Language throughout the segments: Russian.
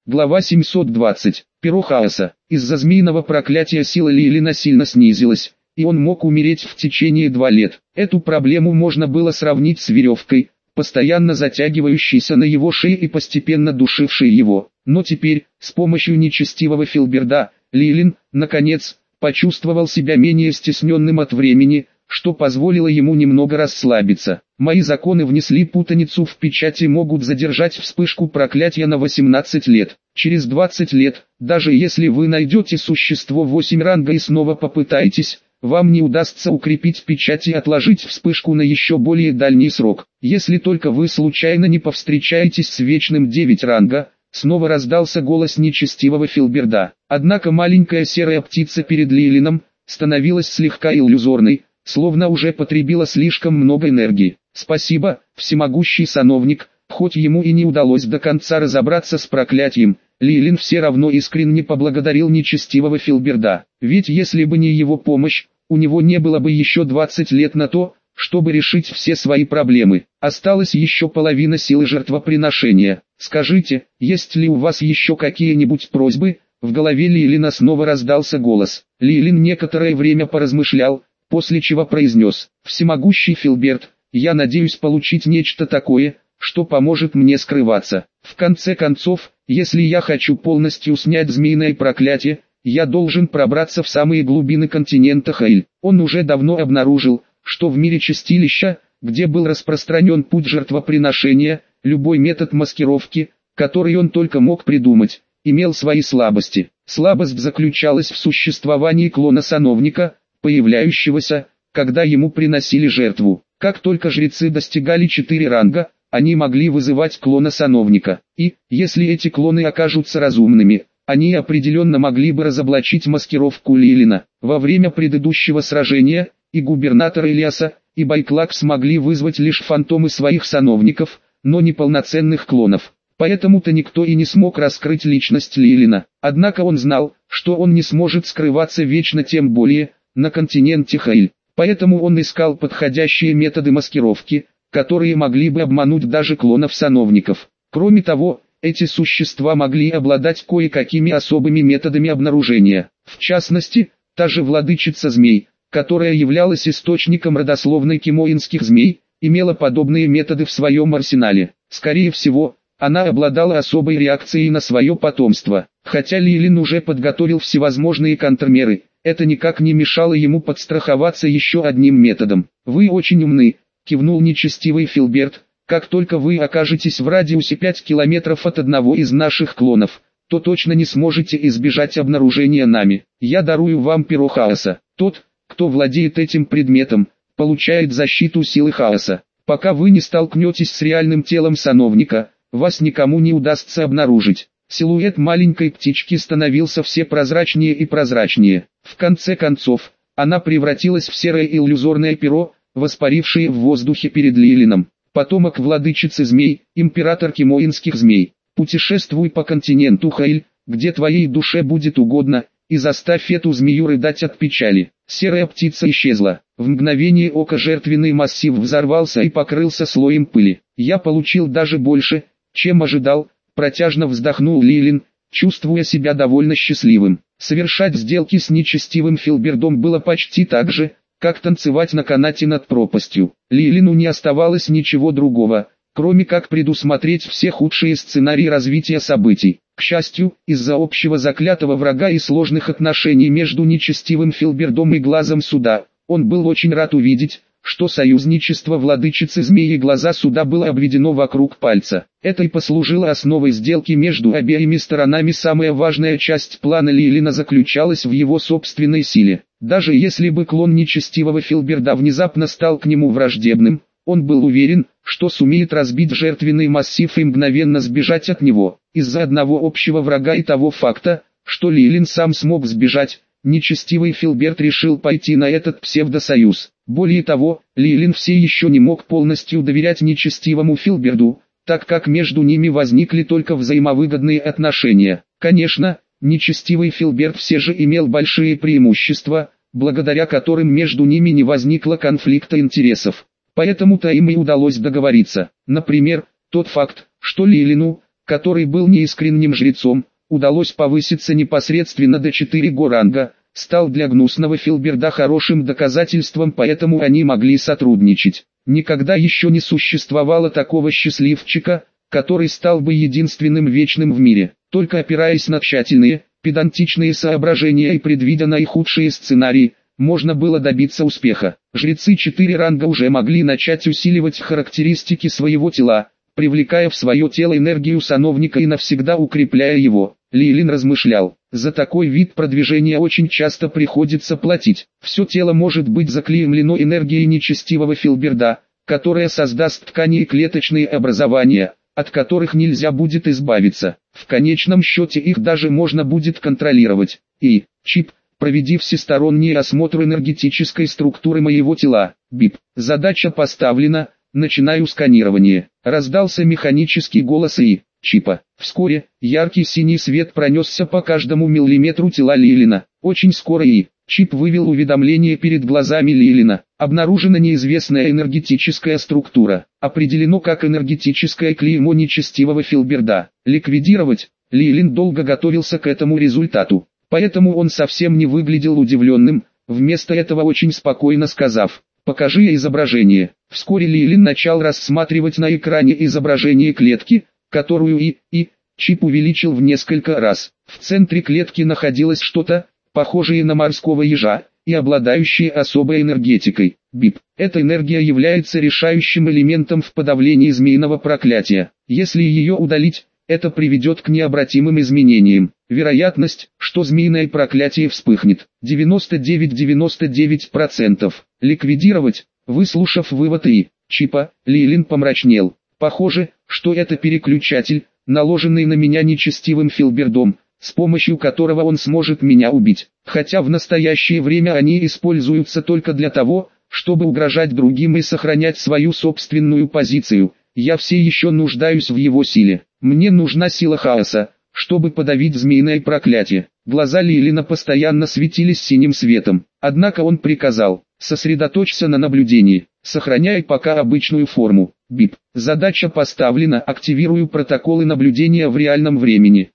Глава 720. Перо хаоса. Из-за змеиного проклятия сила Лилина сильно снизилась, и он мог умереть в течение 2 лет. Эту проблему можно было сравнить с веревкой, постоянно затягивающейся на его шее и постепенно душившей его. Но теперь, с помощью нечестивого Филберда, Лилин, наконец, почувствовал себя менее стесненным от времени, что позволило ему немного расслабиться. Мои законы внесли путаницу в печать и могут задержать вспышку проклятия на 18 лет. Через 20 лет, даже если вы найдете существо 8 ранга и снова попытаетесь, вам не удастся укрепить печать и отложить вспышку на еще более дальний срок. Если только вы случайно не повстречаетесь с вечным 9 ранга, снова раздался голос нечестивого Филберда. Однако маленькая серая птица перед Лилином становилась слегка иллюзорной, словно уже потребила слишком много энергии. Спасибо, всемогущий сановник, хоть ему и не удалось до конца разобраться с проклятием, Лилин все равно искренне поблагодарил нечестивого Филберда. Ведь если бы не его помощь, у него не было бы еще 20 лет на то, чтобы решить все свои проблемы. Осталась еще половина силы жертвоприношения. Скажите, есть ли у вас еще какие-нибудь просьбы? В голове Лилина снова раздался голос. Лилин некоторое время поразмышлял, после чего произнес: «Всемогущий Филберд, я надеюсь получить нечто такое, что поможет мне скрываться. В конце концов, если я хочу полностью снять змеиное проклятие, я должен пробраться в самые глубины континента Хейль». Он уже давно обнаружил, что в мире чистилища, где был распространен путь жертвоприношения, любой метод маскировки, который он только мог придумать, имел свои слабости. Слабость заключалась в существовании клона-сановника, появляющегося, когда ему приносили жертву. Как только жрецы достигали 4 ранга, они могли вызывать клона-сановника. И, если эти клоны окажутся разумными, они определенно могли бы разоблачить маскировку Лилина. Во время предыдущего сражения, и губернатор Ильяса, и Байклак смогли вызвать лишь фантомы своих сановников, но не полноценных клонов. Поэтому-то никто и не смог раскрыть личность Лилина. Однако он знал, что он не сможет скрываться вечно, тем более на континенте Хейль. Поэтому он искал подходящие методы маскировки, которые могли бы обмануть даже клонов-сановников. Кроме того, эти существа могли обладать кое-какими особыми методами обнаружения. В частности, та же владычица змей, которая являлась источником родословной кимоинских змей, имела подобные методы в своем арсенале. Скорее всего, она обладала особой реакцией на свое потомство. Хотя Лилин уже подготовил всевозможные контрмеры, это никак не мешало ему подстраховаться еще одним методом. «Вы очень умны», — кивнул нечестивый Филберд. «Как только вы окажетесь в радиусе 5 километров от одного из наших клонов, то точно не сможете избежать обнаружения нами. Я дарую вам перо хаоса. Тот, кто владеет этим предметом, получает защиту силы хаоса. Пока вы не столкнетесь с реальным телом сановника, вас никому не удастся обнаружить». Силуэт маленькой птички становился все прозрачнее и прозрачнее. В конце концов, она превратилась в серое иллюзорное перо, воспарившее в воздухе перед Лилином. «Потомок владычицы змей, император кимоинских змей, путешествуй по континенту Хейль, где твоей душе будет угодно, и заставь эту змею рыдать от печали». Серая птица исчезла. В мгновение ока жертвенный массив взорвался и покрылся слоем пыли. «Я получил даже больше, чем ожидал», — протяжно вздохнул Лилин, чувствуя себя довольно счастливым. Совершать сделки с нечестивым Филбердом было почти так же, как танцевать на канате над пропастью. Лилину не оставалось ничего другого, кроме как предусмотреть все худшие сценарии развития событий. К счастью, из-за общего заклятого врага и сложных отношений между нечестивым Филбердом и Глазом Суда, он был очень рад увидеть, что союзничество владычицы змеи Глаза Суда было обведено вокруг пальца. Это и послужило основой сделки между обеими сторонами. Самая важная часть плана Лилина заключалась в его собственной силе. Даже если бы клон нечестивого Филберда внезапно стал к нему враждебным, он был уверен, что сумеет разбить жертвенный массив и мгновенно сбежать от него. Из-за одного общего врага и того факта, что Лилин сам смог сбежать, нечестивый Филберд решил пойти на этот псевдосоюз. Более того, Лилин все еще не мог полностью доверять нечестивому Филберду, так как между ними возникли только взаимовыгодные отношения. Конечно, нечестивый Филберд все же имел большие преимущества, благодаря которым между ними не возникло конфликта интересов. Поэтому-то им и удалось договориться. Например, тот факт, что Лилину, который был неискренним жрецом, удалось повыситься непосредственно до 4 ранга, стал для гнусного Филберда хорошим доказательством, поэтому они могли сотрудничать. Никогда еще не существовало такого счастливчика, который стал бы единственным вечным в мире. Только опираясь на тщательные, педантичные соображения и предвидя наихудшие сценарии, можно было добиться успеха. Жрецы 4 ранга уже могли начать усиливать характеристики своего тела, привлекая в свое тело энергию сановника и навсегда укрепляя его. Лилин размышлял, за такой вид продвижения очень часто приходится платить. Все тело может быть заклеймлено энергией нечестивого Филберда, которая создаст ткани и клеточные образования, от которых нельзя будет избавиться. В конечном счете их даже можно будет контролировать. И, Чип, проведи всесторонний осмотр энергетической структуры моего тела. Бип. Задача поставлена, начинаю сканирование. Раздался механический голос Чипа. Вскоре, яркий синий свет пронесся по каждому миллиметру тела Лилина. Очень скоро Чип вывел уведомление перед глазами Лилина. Обнаружена неизвестная энергетическая структура. Определено как энергетическое клеймо нечестивого Филберда. Ликвидировать. Лилин долго готовился к этому результату. Поэтому он совсем не выглядел удивленным, вместо этого очень спокойно сказав: «Покажи изображение». Вскоре Лилин начал рассматривать на экране изображение клетки, которую Чип увеличил в несколько раз. В центре клетки находилось что-то, похожее на морского ежа, и обладающее особой энергетикой. Бип. Эта энергия является решающим элементом в подавлении змеиного проклятия. Если ее удалить, это приведет к необратимым изменениям. Вероятность, что змеиное проклятие вспыхнет, 99%. Ликвидировать. Выслушав вывод Чипа, Лилин помрачнел. Похоже, что это переключатель, наложенный на меня нечестивым Филбердом, с помощью которого он сможет меня убить. Хотя в настоящее время они используются только для того, чтобы угрожать другим и сохранять свою собственную позицию. Я все еще нуждаюсь в его силе. Мне нужна сила хаоса, чтобы подавить змеиное проклятие. Глаза Лилина постоянно светились синим светом. Однако он приказал: сосредоточься на наблюдении, сохраняй пока обычную форму. Бип. Задача поставлена, активирую протоколы наблюдения в реальном времени.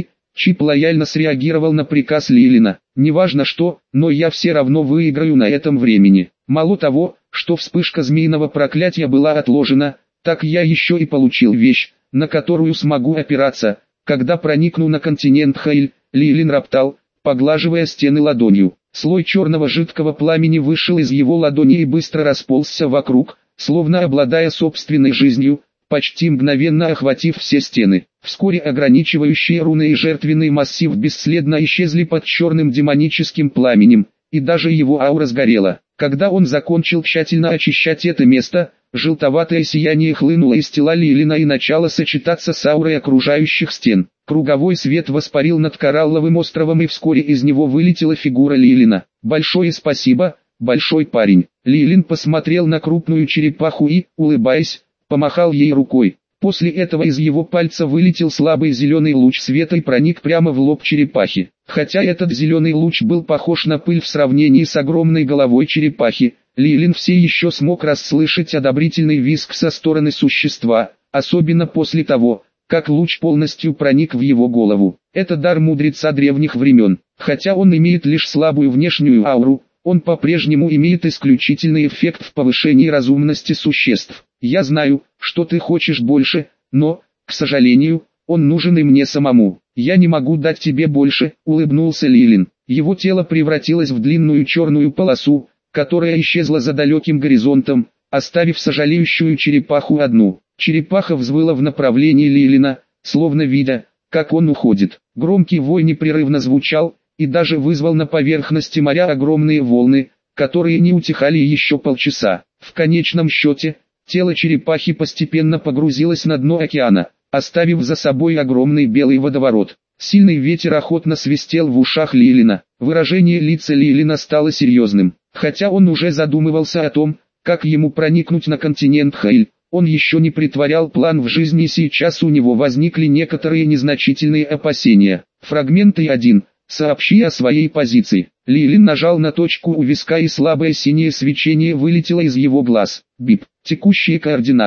Чип лояльно среагировал на приказ Лилина. Неважно что, но я все равно выиграю на этом времени. Мало того, что вспышка змеиного проклятия была отложена, так я еще и получил вещь, на которую смогу опираться, когда проникну на континент Хейль. Лилин роптал, поглаживая стены ладонью. Слой черного жидкого пламени вышел из его ладони и быстро расползся вокруг, словно обладая собственной жизнью, почти мгновенно охватив все стены. Вскоре ограничивающие руны и жертвенный массив бесследно исчезли под черным демоническим пламенем, и даже его аура сгорела. Когда он закончил тщательно очищать это место, желтоватое сияние хлынуло из тела Лилина и начало сочетаться с аурой окружающих стен. Круговой свет воспарил над Коралловым островом, и вскоре из него вылетела фигура Лилина. «Большое спасибо, большой парень». Лилин посмотрел на крупную черепаху и, улыбаясь, помахал ей рукой. После этого из его пальца вылетел слабый зеленый луч света и проник прямо в лоб черепахи. Хотя этот зеленый луч был похож на пыль в сравнении с огромной головой черепахи, Лилин все еще смог расслышать одобрительный визг со стороны существа, особенно после того, как луч полностью проник в его голову. Это дар мудреца древних времен. Хотя он имеет лишь слабую внешнюю ауру, он по-прежнему имеет исключительный эффект в повышении разумности существ. Я знаю, что ты хочешь больше, но, к сожалению, он нужен и мне самому. Я не могу дать тебе больше, улыбнулся Лилин. Его тело превратилось в длинную черную полосу, которая исчезла за далеким горизонтом, оставив сожалеющую черепаху одну. Черепаха взвыла в направлении Лилина, словно видя, как он уходит. Громкий вой непрерывно звучал, и даже вызвал на поверхности моря огромные волны, которые не утихали еще полчаса. В конечном счете, тело черепахи постепенно погрузилось на дно океана, оставив за собой огромный белый водоворот. Сильный ветер охотно свистел в ушах Лилина. Выражение лица Лилина стало серьезным. Хотя он уже задумывался о том, как ему проникнуть на континент Хейль, он еще не притворял план в жизни, и сейчас у него возникли некоторые незначительные опасения. Фрагменты 1. Сообщи о своей позиции. Лилин нажал на точку у виска, и слабое синее свечение вылетело из его глаз. Бип. Текущие координаты.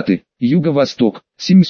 юго-восток,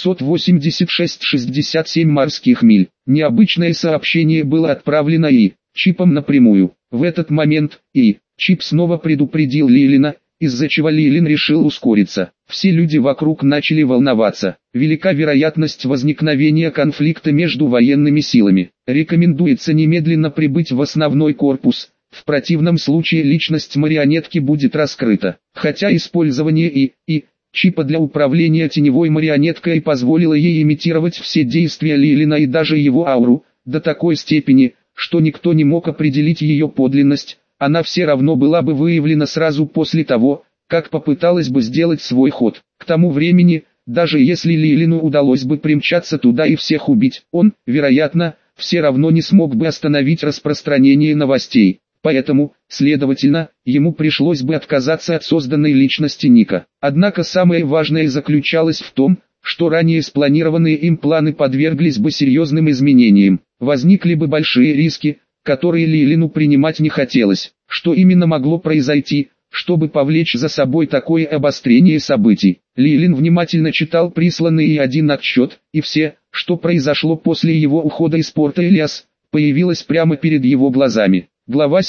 786,67 морских миль. Необычное сообщение было отправлено Чипом напрямую. В этот момент Чип снова предупредил Лилина, из-за чего Лилин решил ускориться. Все люди вокруг начали волноваться. Велика вероятность возникновения конфликта между военными силами. Рекомендуется немедленно прибыть в основной корпус. В противном случае личность марионетки будет раскрыта. Хотя использование Чипа для управления теневой марионеткой позволило ей имитировать все действия Лилина и даже его ауру, до такой степени, что никто не мог определить ее подлинность, она все равно была бы выявлена сразу после того, как попыталась бы сделать свой ход. К тому времени, даже если Лилину удалось бы примчаться туда и всех убить, он, вероятно, все равно не смог бы остановить распространение новостей. Поэтому, следовательно, ему пришлось бы отказаться от созданной личности Ника. Однако самое важное заключалось в том, что ранее спланированные им планы подверглись бы серьезным изменениям. Возникли бы большие риски, которые Лилину принимать не хотелось. Что именно могло произойти, чтобы повлечь за собой такое обострение событий? Лилин внимательно читал присланный один отчет, и все, что произошло после его ухода из порта Элиас, появилось прямо перед его глазами. Глава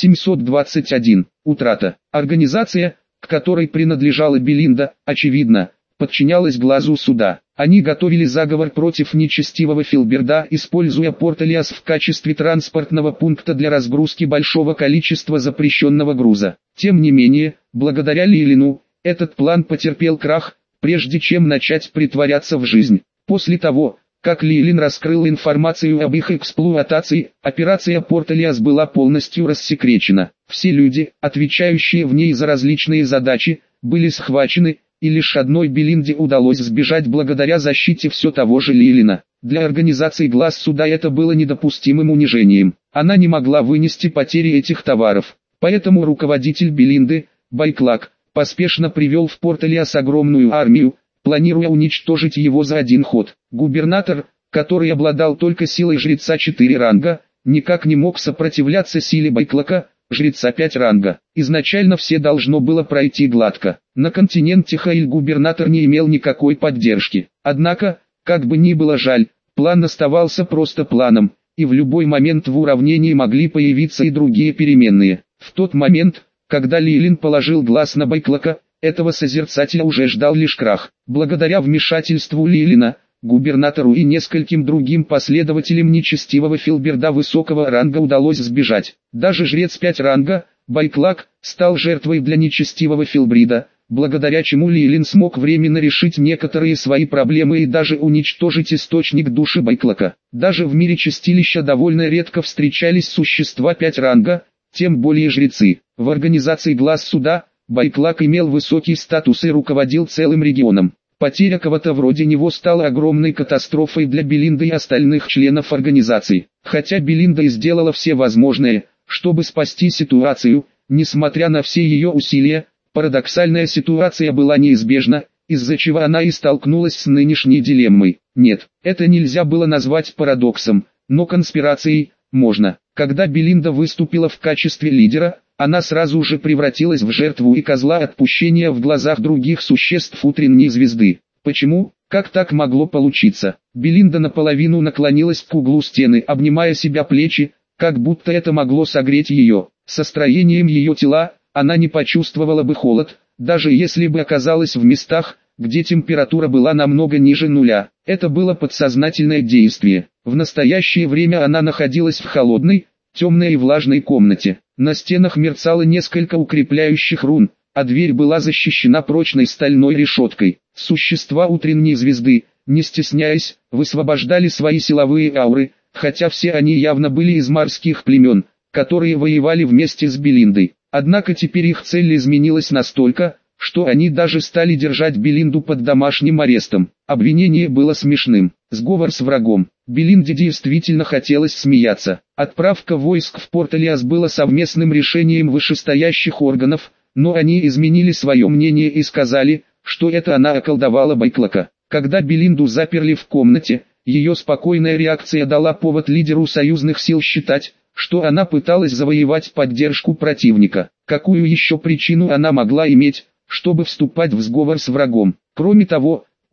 721. Утрата. Организация, к которой принадлежала Белинда, очевидно, подчинялась глазу суда. Они готовили заговор против нечестивого Филберда, используя порт Элиас в качестве транспортного пункта для разгрузки большого количества запрещенного груза. Тем не менее, благодаря Лилину, этот план потерпел крах, прежде чем начать притворяться в жизнь. После того, как Лилин раскрыл информацию об их эксплуатации, операция порт Элиас была полностью рассекречена. Все люди, отвечающие в ней за различные задачи, были схвачены, и лишь одной Белинде удалось сбежать благодаря защите все того же Лилина. Для организации глаз суда это было недопустимым унижением. Она не могла вынести потери этих товаров. Поэтому руководитель Белинды, Байклак, поспешно привел в порт Элиас огромную армию, планируя уничтожить его за один ход. Губернатор, который обладал только силой жреца 4 ранга, никак не мог сопротивляться силе Байклака, жреца 5 ранга. Изначально все должно было пройти гладко. На континенте Хаиль губернатор не имел никакой поддержки. Однако, как бы ни было жаль, план оставался просто планом, и в любой момент в уравнении могли появиться и другие переменные. В тот момент, когда Лилин положил глаз на Байклака, этого созерцателя уже ждал лишь крах. Благодаря вмешательству Лилина, губернатору и нескольким другим последователям нечестивого Филберда высокого ранга удалось сбежать. Даже жрец 5 ранга, Байклак, стал жертвой для нечестивого Филбрида, благодаря чему Лилин смог временно решить некоторые свои проблемы и даже уничтожить источник души Байклака. Даже в мире чистилища довольно редко встречались существа 5 ранга, тем более жрецы. В организации глаз суда, Байклак имел высокий статус и руководил целым регионом. Потеря кого-то вроде него стала огромной катастрофой для Белинды и остальных членов организации. Хотя Белинда и сделала все возможное, чтобы спасти ситуацию, несмотря на все ее усилия, парадоксальная ситуация была неизбежна, из-за чего она и столкнулась с нынешней дилеммой. Нет, это нельзя было назвать парадоксом, но конспирацией можно. Когда Белинда выступила в качестве лидера, она сразу же превратилась в жертву и козла отпущения в глазах других существ утренней звезды. Почему? Как так могло получиться? Белинда наполовину наклонилась к углу стены, обнимая себя плечи, как будто это могло согреть ее. Со строением ее тела, она не почувствовала бы холод, даже если бы оказалась в местах, где температура была намного ниже нуля. Это было подсознательное действие. В настоящее время она находилась в холодной, темной и влажной комнате. На стенах мерцало несколько укрепляющих рун, а дверь была защищена прочной стальной решеткой. Существа утренней звезды, не стесняясь, высвобождали свои силовые ауры, хотя все они явно были из морских племен, которые воевали вместе с Белиндой. Однако теперь их цель изменилась настолько, что они даже стали держать Белинду под домашним арестом. Обвинение было смешным. Сговор с врагом. Белинде действительно хотелось смеяться. Отправка войск в порт Элиас была совместным решением вышестоящих органов, но они изменили свое мнение и сказали, что это она околдовала Байклака. Когда Белинду заперли в комнате, ее спокойная реакция дала повод лидеру союзных сил считать, что она пыталась завоевать поддержку противника. Какую еще причину она могла иметь, чтобы вступать в сговор с врагом? Кроме того,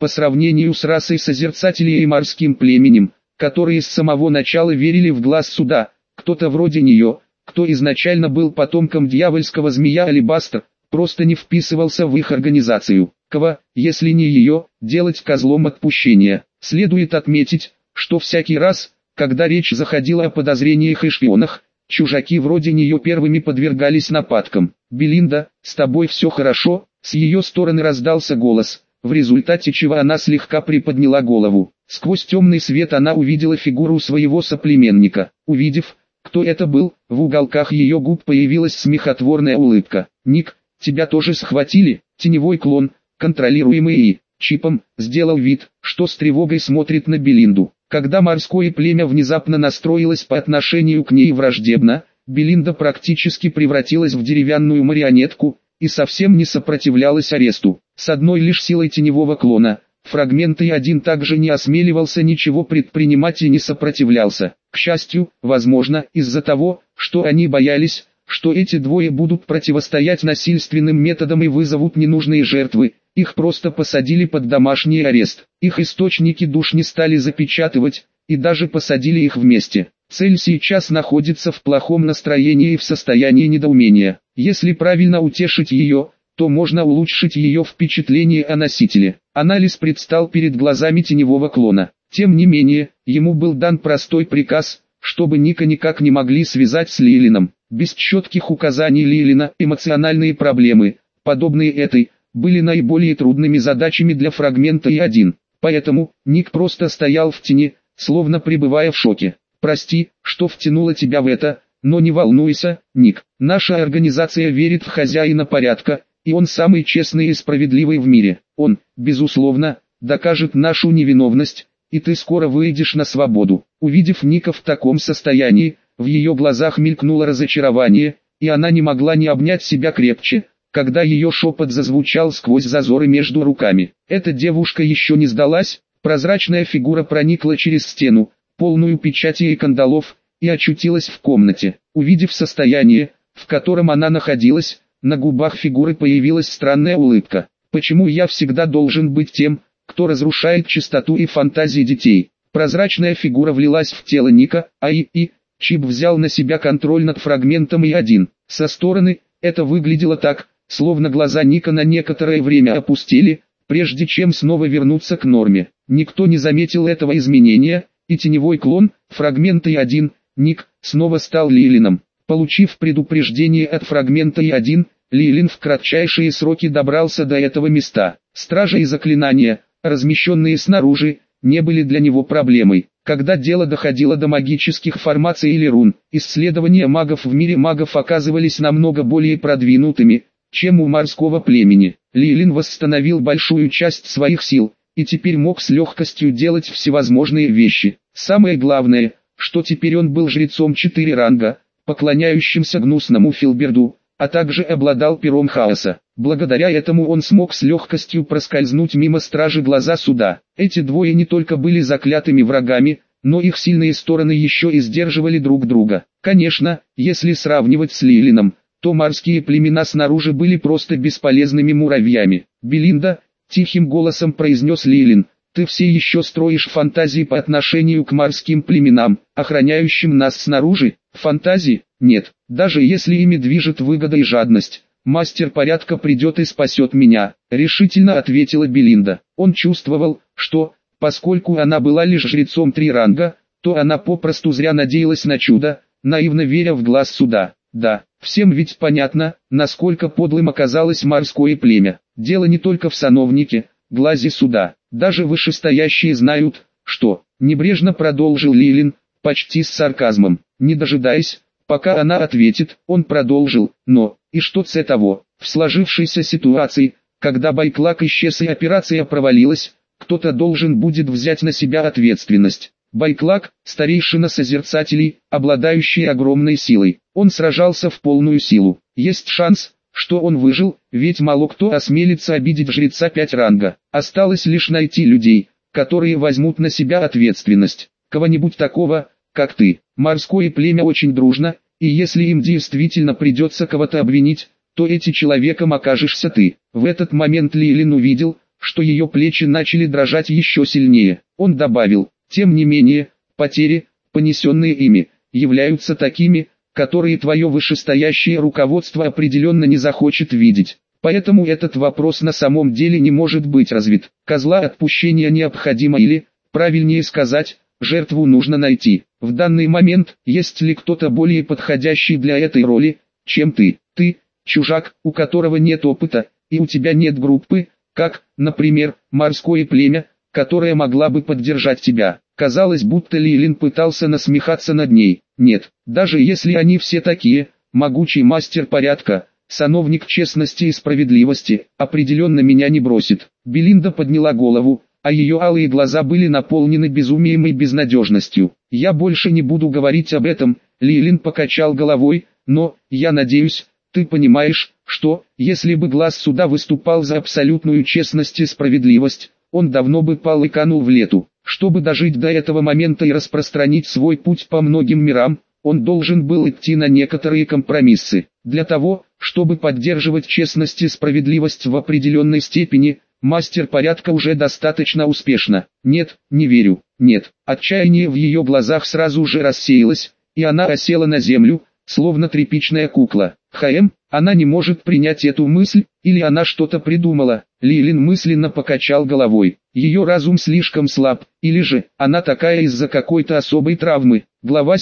по сравнению с расой созерцателей и морским племенем, которые с самого начала верили в глаз суда. Кто-то вроде нее, кто изначально был потомком дьявольского змея Алебастр, просто не вписывался в их организацию. Кого, если не ее, делать козлом отпущения? Следует отметить, что всякий раз, когда речь заходила о подозрениях и шпионах, чужаки вроде нее первыми подвергались нападкам. «Белинда, с тобой все хорошо?» С ее стороны раздался голос, в результате чего она слегка приподняла голову. Сквозь темный свет она увидела фигуру своего соплеменника. Увидев, кто это был, в уголках ее губ появилась смехотворная улыбка. «Ник, тебя тоже схватили?» Теневой клон, контролируемый и чипом, сделал вид, что с тревогой смотрит на Белинду. Когда морское племя внезапно настроилось по отношению к ней враждебно, Белинда практически превратилась в деревянную марионетку и совсем не сопротивлялась аресту. С одной лишь силой теневого клона, Фрагмент И-1 также не осмеливался ничего предпринимать и не сопротивлялся. К счастью, возможно, из-за того, что они боялись, что эти двое будут противостоять насильственным методам и вызовут ненужные жертвы, их просто посадили под домашний арест. Их источники душ не стали запечатывать, и даже посадили их вместе. Цель сейчас находится в плохом настроении и в состоянии недоумения. Если правильно утешить ее, то можно улучшить ее впечатление о носителе. Анализ предстал перед глазами теневого клона. Тем не менее, ему был дан простой приказ, чтобы Ника никак не могли связать с Лилином. Без четких указаний Лилина эмоциональные проблемы, подобные этой, были наиболее трудными задачами для фрагмента И-1. Поэтому, Ник просто стоял в тени, словно пребывая в шоке. «Прости, что втянула тебя в это, но не волнуйся, Ник. Наша организация верит в хозяина порядка, и он самый честный и справедливый в мире. Он, безусловно, докажет нашу невиновность, и ты скоро выйдешь на свободу». Увидев Ника в таком состоянии, в ее глазах мелькнуло разочарование, и она не могла не обнять себя крепче, когда ее шепот зазвучал сквозь зазоры между руками. Эта девушка еще не сдалась. Прозрачная фигура проникла через стену, полную печати и кандалов, и очутилась в комнате. Увидев состояние, в котором она находилась, на губах фигуры появилась странная улыбка. «Почему я всегда должен быть тем, кто разрушает чистоту и фантазии детей?» Прозрачная фигура влилась в тело Ника, чип взял на себя контроль над фрагментом И-1. Со стороны, это выглядело так, словно глаза Ника на некоторое время опустили, прежде чем снова вернуться к норме. Никто не заметил этого изменения, и теневой клон, фрагмент И-1, Ник, снова стал Лилином. Получив предупреждение от фрагмента И-1, Лилин в кратчайшие сроки добрался до этого места. Стражи и заклинания, размещенные снаружи, не были для него проблемой. Когда дело доходило до магических формаций или рун, исследования магов в мире магов оказывались намного более продвинутыми, чем у морского племени. Лилин восстановил большую часть своих сил, и теперь мог с легкостью делать всевозможные вещи. Самое главное, что теперь он был жрецом 4 ранга, поклоняющимся гнусному Филберду, а также обладал пером хаоса. Благодаря этому он смог с легкостью проскользнуть мимо стражи глаза суда. Эти двое не только были заклятыми врагами, но их сильные стороны еще и сдерживали друг друга. Конечно, если сравнивать с Лилином, то морские племена снаружи были просто бесполезными муравьями. «Белинда», — тихим голосом произнес Лилин, — «ты все еще строишь фантазии по отношению к морским племенам, охраняющим нас снаружи?» «Фантазии? Нет, даже если ими движет выгода и жадность, мастер порядка придет и спасет меня», — решительно ответила Белинда. Он чувствовал, что, поскольку она была лишь жрецом 3 ранга, то она попросту зря надеялась на чудо, наивно веря в глаз суда. Да, всем ведь понятно, насколько подлым оказалось морское племя. Дело не только в сановнике, глазе суда. Даже вышестоящие знают, что, небрежно продолжил Лилин, почти с сарказмом. Не дожидаясь, пока она ответит, он продолжил: «Но, и что с того? В сложившейся ситуации, когда Байклак исчез и операция провалилась, кто-то должен будет взять на себя ответственность. Байклак, старейшина созерцателей, обладающий огромной силой. Он сражался в полную силу. Есть шанс, что он выжил, ведь мало кто осмелится обидеть жреца 5 ранга. Осталось лишь найти людей, которые возьмут на себя ответственность. Кого-нибудь такого, как ты. Морское племя очень дружно, и если им действительно придется кого-то обвинить, то этим человеком окажешься ты». В этот момент Лилин увидел, что ее плечи начали дрожать еще сильнее. Он добавил: тем не менее, потери, понесенные ими, являются такими, которые твое вышестоящее руководство определенно не захочет видеть. Поэтому этот вопрос на самом деле не может быть развит. Козла отпущения необходимо или, правильнее сказать, жертву нужно найти. В данный момент, есть ли кто-то более подходящий для этой роли, чем ты? Ты, чужак, у которого нет опыта, и у тебя нет группы, как, например, морское племя, которое могла бы поддержать тебя. Казалось, будто Лилин пытался насмехаться над ней. Нет, даже если они все такие, могучий мастер порядка, сановник честности и справедливости, определенно меня не бросит. Белинда подняла голову, а ее алые глаза были наполнены безумием и безнадежностью. Я больше не буду говорить об этом, Лилин покачал головой, но, я надеюсь, ты понимаешь, что, если бы глаз суда выступал за абсолютную честность и справедливость, он давно бы пал и канул в лету. Чтобы дожить до этого момента и распространить свой путь по многим мирам, он должен был идти на некоторые компромиссы. Для того, чтобы поддерживать честность и справедливость в определенной степени, мастер порядка уже достаточно успешно. Нет, не верю, нет. Отчаяние в ее глазах сразу же рассеялось, и она осела на землю, словно тряпичная кукла. Она не может принять эту мысль, или она что-то придумала. Лилин мысленно покачал головой. Ее разум слишком слаб, или же, она такая из-за какой-то особой травмы. Глава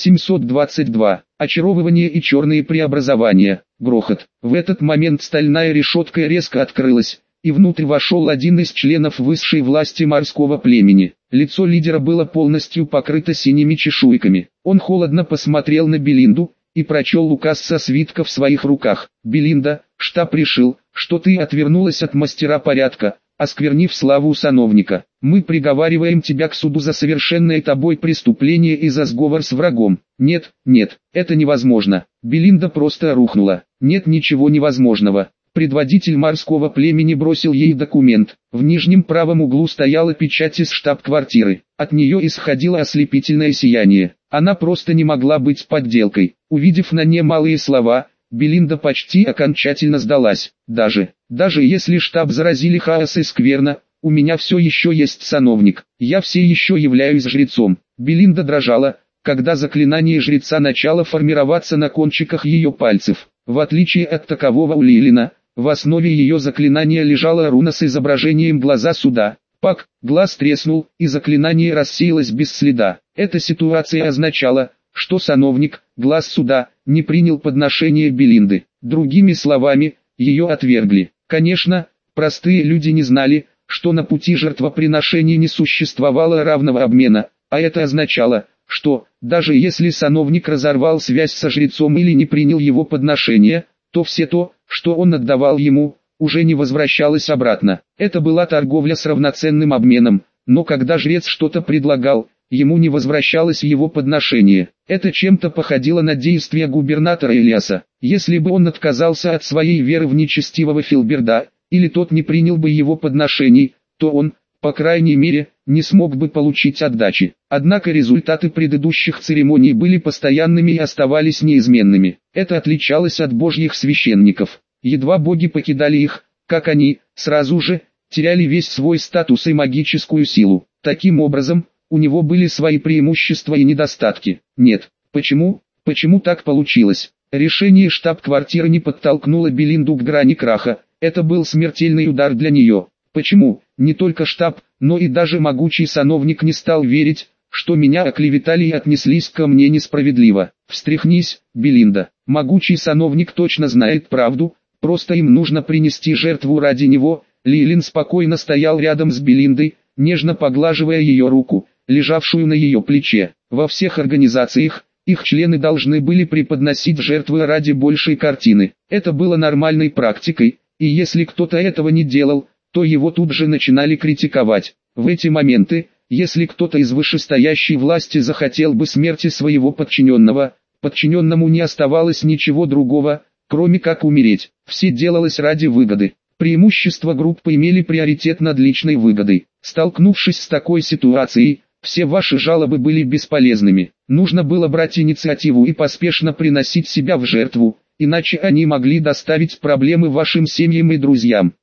722. Очаровывание и черные преобразования. Грохот. В этот момент стальная решетка резко открылась, и внутрь вошел один из членов высшей власти морского племени. Лицо лидера было полностью покрыто синими чешуйками. Он холодно посмотрел на Белинду и прочел указ со свитка в своих руках. «Белинда, штаб решил, что ты отвернулась от мастера порядка, осквернив славу сановника. Мы приговариваем тебя к суду за совершенное тобой преступление и за сговор с врагом». «Нет, нет, это невозможно». Белинда просто рухнула. «Нет ничего невозможного». Предводитель морского племени бросил ей документ. В нижнем правом углу стояла печать из штаб-квартиры. От нее исходило ослепительное сияние. Она просто не могла быть подделкой. Увидев на ней малые слова, Белинда почти окончательно сдалась. Даже если штаб заразили хаос и скверно, у меня все еще есть сановник. Я все еще являюсь жрецом. Белинда дрожала, когда заклинание жреца начало формироваться на кончиках ее пальцев. В отличие от такового у Лилина, в основе ее заклинания лежала руна с изображением глаза суда. Пак, глаз треснул, и заклинание рассеялось без следа. Эта ситуация означала, что сановник, глаз суда, не принял подношение Белинды. Другими словами, ее отвергли. Конечно, простые люди не знали, что на пути жертвоприношений не существовало равного обмена, а это означало, что, даже если сановник разорвал связь со жрецом или не принял его подношение, то все то, что он отдавал ему, уже не возвращалось обратно. Это была торговля с равноценным обменом, но когда жрец что-то предлагал, ему не возвращалось его подношение. Это чем-то походило на действия губернатора Элиаса. Если бы он отказался от своей веры в нечестивого Филберда, или тот не принял бы его подношений, то он, по крайней мере, не смог бы получить отдачи. Однако результаты предыдущих церемоний были постоянными и оставались неизменными. Это отличалось от божьих священников. Едва боги покидали их, как они, сразу же, теряли весь свой статус и магическую силу. Таким образом, у него были свои преимущества и недостатки. Нет, почему так получилось? Решение штаб-квартиры не подтолкнуло Белинду к грани краха, это был смертельный удар для нее. Почему? Не только штаб, но и даже могучий сановник не стал верить, что меня оклеветали и отнеслись ко мне несправедливо. Встряхнись, Белинда. Могучий сановник точно знает правду, просто им нужно принести жертву ради него. Лилин спокойно стоял рядом с Белиндой, нежно поглаживая ее руку, лежавшую на ее плече. Во всех организациях, их члены должны были преподносить жертвы ради большей картины. Это было нормальной практикой, и если кто-то этого не делал, то его тут же начинали критиковать. В эти моменты, если кто-то из вышестоящей власти захотел бы смерти своего подчиненного, подчиненному не оставалось ничего другого, кроме как умереть. Все делалось ради выгоды. Преимущества группы имели приоритет над личной выгодой. Столкнувшись с такой ситуацией, все ваши жалобы были бесполезными. Нужно было брать инициативу и поспешно приносить себя в жертву, иначе они могли доставить проблемы вашим семьям и друзьям.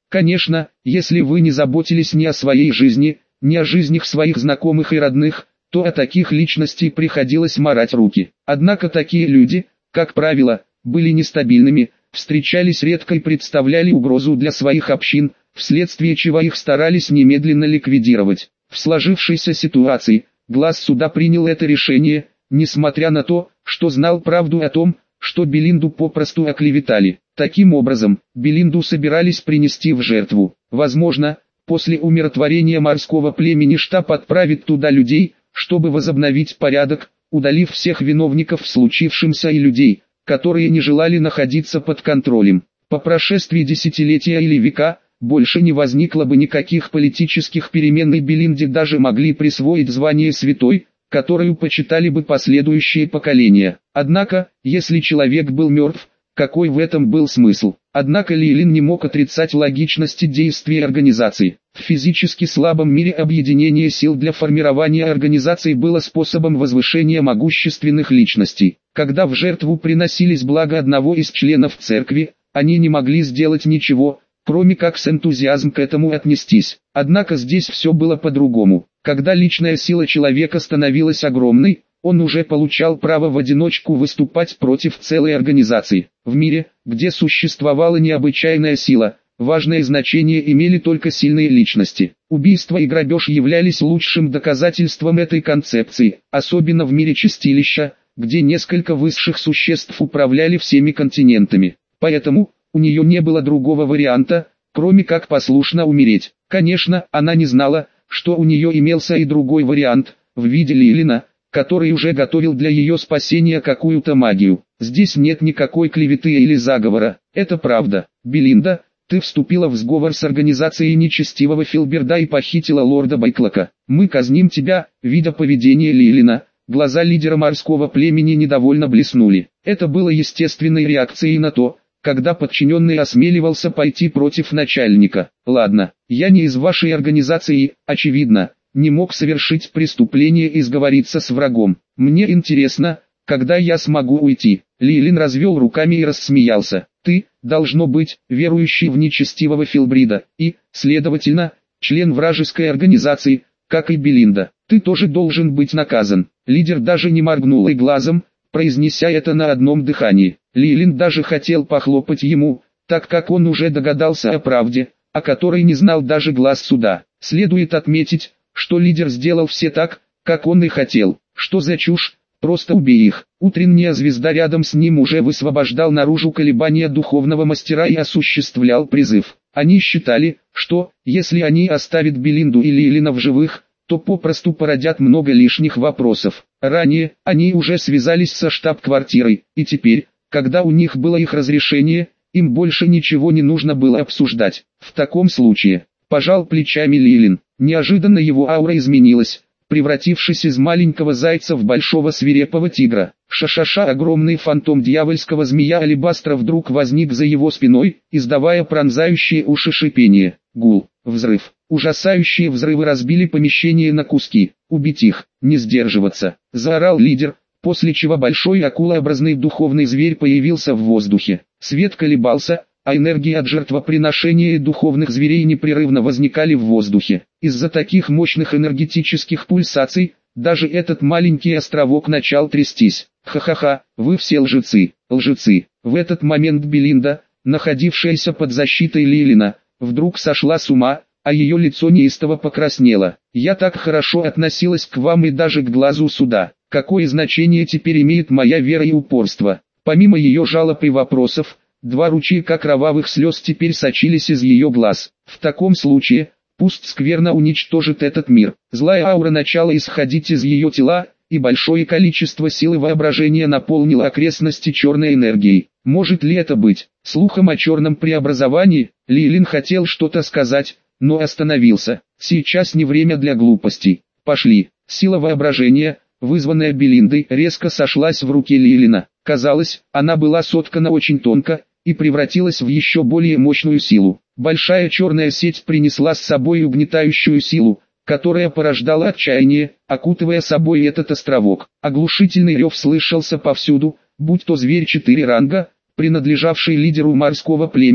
Конечно, если вы не заботились ни о своей жизни, ни о жизнях своих знакомых и родных, то о таких личностей приходилось марать руки. Однако такие люди, как правило, были нестабильными, встречались редко и представляли угрозу для своих общин, вследствие чего их старались немедленно ликвидировать. В сложившейся ситуации, глаз суда принял это решение, несмотря на то, что знал правду о том, что Белинду попросту оклеветали. Таким образом, Белинду собирались принести в жертву. Возможно, после умиротворения морского племени штаб отправит туда людей, чтобы возобновить порядок, удалив всех виновников в случившемся и людей, которые не желали находиться под контролем. По прошествии десятилетия или века, больше не возникло бы никаких политических перемен, и Белинде даже могли присвоить звание святой, которую почитали бы последующие поколения. Однако, если человек был мертв, какой в этом был смысл? Однако Лейлин не мог отрицать логичности действий организации. В физически слабом мире объединение сил для формирования организации было способом возвышения могущественных личностей. Когда в жертву приносились блага одного из членов церкви, они не могли сделать ничего, кроме как с энтузиазмом к этому отнестись. Однако здесь все было по-другому. Когда личная сила человека становилась огромной, он уже получал право в одиночку выступать против целой организации. В мире, где существовала необычайная сила, важное значение имели только сильные личности. Убийство и грабеж являлись лучшим доказательством этой концепции, особенно в мире чистилища, где несколько высших существ управляли всеми континентами. Поэтому, у нее не было другого варианта, кроме как послушно умереть. Конечно, она не знала, что у нее имелся и другой вариант, в виде Лейлина, который уже готовил для ее спасения какую-то магию. Здесь нет никакой клеветы или заговора, это правда. Белинда, ты вступила в сговор с организацией нечестивого Филберда и похитила лорда Байклока. Мы казним тебя, видя поведение Лейлина. Глаза лидера морского племени недовольно блеснули. Это было естественной реакцией на то, когда подчиненный осмеливался пойти против начальника. Ладно, я не из вашей организации, очевидно, не мог совершить преступление и сговориться с врагом. Мне интересно, когда я смогу уйти. Лейлин развел руками и рассмеялся. Ты, должно быть, верующий в нечестивого Филбрида, и, следовательно, член вражеской организации, как и Белинда. Ты тоже должен быть наказан. Лидер даже не моргнул и глазом, произнеся это на одном дыхании. Лейлин даже хотел похлопать ему, так как он уже догадался о правде, о которой не знал даже глаз суда. Следует отметить, что лидер сделал все так, как он и хотел. Что за чушь? Просто убей их. Утренняя звезда рядом с ним уже высвобождал наружу колебания духовного мастера и осуществлял призыв. Они считали, что, если они оставят Белинду и Лейлина в живых, то попросту породят много лишних вопросов. Ранее, они уже связались со штаб-квартирой, и теперь, когда у них было их разрешение, им больше ничего не нужно было обсуждать. В таком случае, пожал плечами Лейлин, неожиданно его аура изменилась, превратившись из маленького зайца в большого свирепого тигра. Ша-ша-ша, огромный фантом дьявольского змея Алебастра вдруг возник за его спиной, издавая пронзающие уши шипение. Гул, взрыв. Ужасающие взрывы разбили помещение на куски. Убить их, не сдерживаться, заорал лидер, после чего большой акулообразный духовный зверь появился в воздухе. Свет колебался, а энергии от жертвоприношения духовных зверей непрерывно возникали в воздухе. Из-за таких мощных энергетических пульсаций, даже этот маленький островок начал трястись. Ха-ха-ха, вы все лжецы, лжецы. В этот момент Белинда, находившаяся под защитой Лейлина, вдруг сошла с ума, а ее лицо неистово покраснело. Я так хорошо относилась к вам и даже к глазу суда. Какое значение теперь имеет моя вера и упорство? Помимо ее жалоб и вопросов, два ручейка кровавых слез теперь сочились из ее глаз. В таком случае, пусть скверно уничтожит этот мир. Злая аура начала исходить из ее тела, и большое количество силы воображения наполнило окрестности черной энергией. Может ли это быть слухом о черном преобразовании? Лейлин хотел что-то сказать, но остановился. Сейчас не время для глупостей. Пошли. Сила воображения, вызванная Белиндой, резко сошлась в руке Лейлина. Казалось, она была соткана очень тонко, и превратилась в еще более мощную силу. Большая черная сеть принесла с собой угнетающую силу, которая порождала отчаяние, окутывая собой этот островок. Оглушительный рев слышался повсюду, будь то зверь 4 ранга, принадлежавший лидеру морского племени,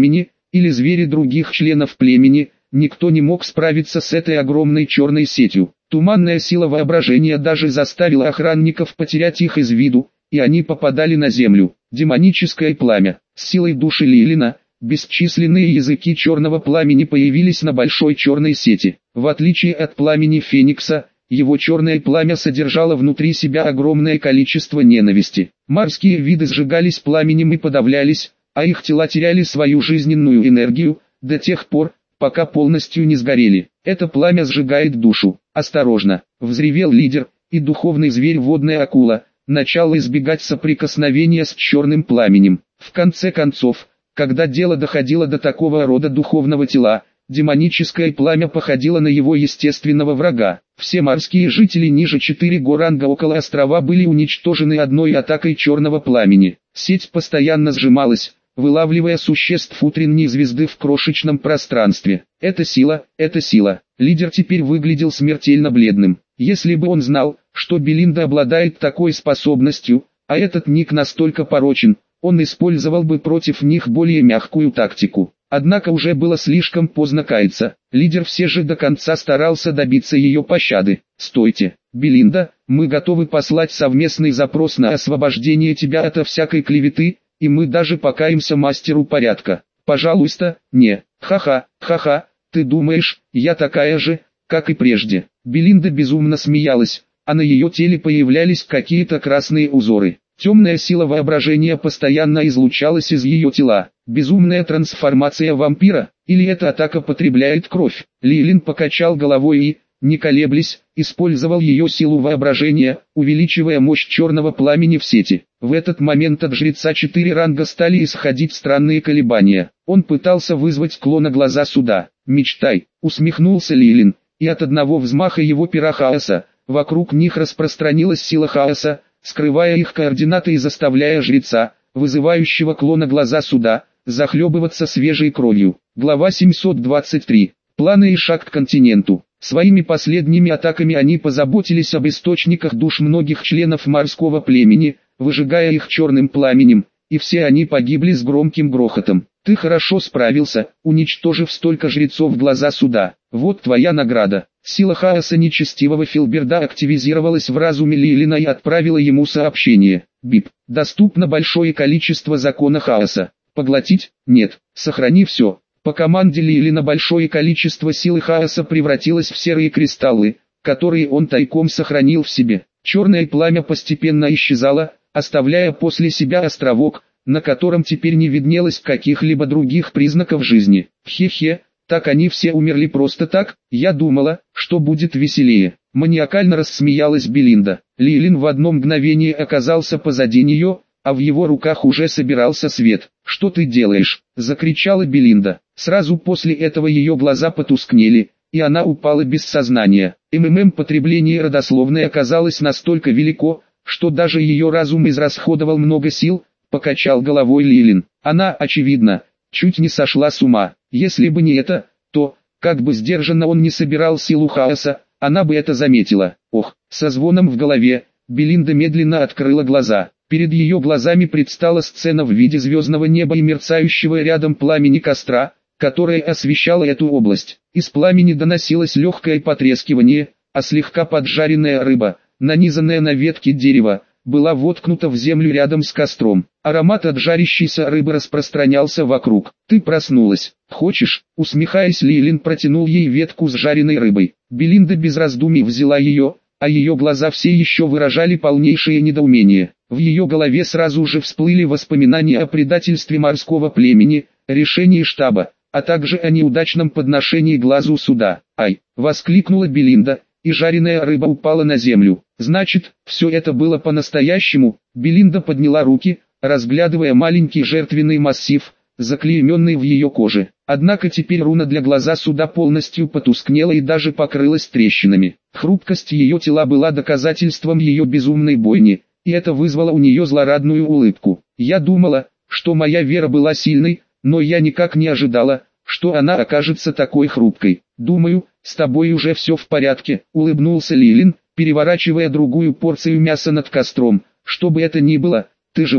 или звери других членов племени, никто не мог справиться с этой огромной черной сетью. Туманная сила воображения даже заставила охранников потерять их из виду, и они попадали на землю. Демоническое пламя. С силой души Лилина, бесчисленные языки черного пламени появились на большой черной сети. В отличие от пламени Феникса, его черное пламя содержало внутри себя огромное количество ненависти. Морские виды сжигались пламенем и подавлялись, а их тела теряли свою жизненную энергию, до тех пор, пока полностью не сгорели. Это пламя сжигает душу. Осторожно, взревел лидер, и духовный зверь водная акула начал избегать соприкосновения с черным пламенем. В конце концов, когда дело доходило до такого рода духовного тела, демоническое пламя походило на его естественного врага. Все морские жители ниже 4 ранга около острова были уничтожены одной атакой черного пламени. Сеть постоянно сжималась, вылавливая существ утренней звезды в крошечном пространстве. Это сила, это сила. Лидер теперь выглядел смертельно бледным. Если бы он знал, что Белинда обладает такой способностью, а этот ник настолько порочен, он использовал бы против них более мягкую тактику. Однако уже было слишком поздно каяться. Лидер все же до конца старался добиться ее пощады. «Стойте, Белинда, мы готовы послать совместный запрос на освобождение тебя от всякой клеветы, и мы даже покаемся мастеру порядка. Пожалуйста, не, ха-ха, ха-ха, ты думаешь, я такая же, как и прежде». Белинда безумно смеялась, а на ее теле появлялись какие-то красные узоры. Темная сила воображения постоянно излучалась из ее тела. Безумная трансформация вампира, или эта атака потребляет кровь? Лилин покачал головой и, не колеблясь, использовал ее силу воображения, увеличивая мощь черного пламени в сети. В этот момент от жреца 4 ранга стали исходить странные колебания. Он пытался вызвать клона глаза суда. «Мечтай», усмехнулся Лилин, и от одного взмаха его пера хаоса, вокруг них распространилась сила хаоса, скрывая их координаты и заставляя жреца, вызывающего клона глаза суда, захлебываться свежей кровью. Глава 723. Планы и шаг к континенту. Своими последними атаками они позаботились об источниках душ многих членов морского племени, выжигая их черным пламенем, и все они погибли с громким грохотом. «Ты хорошо справился, уничтожив столько жрецов глаза суда. Вот твоя награда». Сила хаоса нечестивого Филберда активизировалась в разуме Лилина и отправила ему сообщение. «Бип. Доступно большое количество закона хаоса. Поглотить? Нет. Сохрани все». По команде Лилина большое количество силы хаоса превратилось в серые кристаллы, которые он тайком сохранил в себе. Черное пламя постепенно исчезало, оставляя после себя островок, на котором теперь не виднелось каких-либо других признаков жизни. Хе-хе, так они все умерли просто так? Я думала, что будет веселее. Маниакально рассмеялась Белинда. Лилин в одно мгновение оказался позади нее, а в его руках уже собирался свет. «Что ты делаешь?» – закричала Белинда. Сразу после этого ее глаза потускнели, и она упала без сознания. Потребление родословной оказалось настолько велико, что даже ее разум израсходовал много сил, покачал головой Лилин. Она, очевидно, чуть не сошла с ума. Если бы не это, то, как бы сдержанно он не собирал силу хаоса, она бы это заметила. Ох, со звоном в голове, Белинда медленно открыла глаза. Перед ее глазами предстала сцена в виде звездного неба и мерцающего рядом пламени костра, которое освещало эту область. Из пламени доносилось легкое потрескивание, а слегка поджаренная рыба, нанизанная на ветки дерева, была воткнута в землю рядом с костром. Аромат от жарящейся рыбы распространялся вокруг. «Ты проснулась. Хочешь?» Усмехаясь, Лилин протянул ей ветку с жареной рыбой. Белинда без раздумий взяла ее, а ее глаза все еще выражали полнейшее недоумение. В ее голове сразу же всплыли воспоминания о предательстве морского племени, решении штаба, а также о неудачном подношении глазу суда. «Ай!» — воскликнула Белинда, и жареная рыба упала на землю. «Значит, все это было по-настоящему?» Белинда подняла руки, разглядывая маленький жертвенный массив, заклейменный в ее коже. Однако теперь руна для глаза суда полностью потускнела и даже покрылась трещинами. Хрупкость ее тела была доказательством ее безумной бойни, и это вызвало у нее злорадную улыбку. «Я думала, что моя вера была сильной, но я никак не ожидала, что она окажется такой хрупкой. Думаю, с тобой уже все в порядке», — улыбнулся Лилин, переворачивая другую порцию мяса над костром. «Что бы это ни было, ты жива».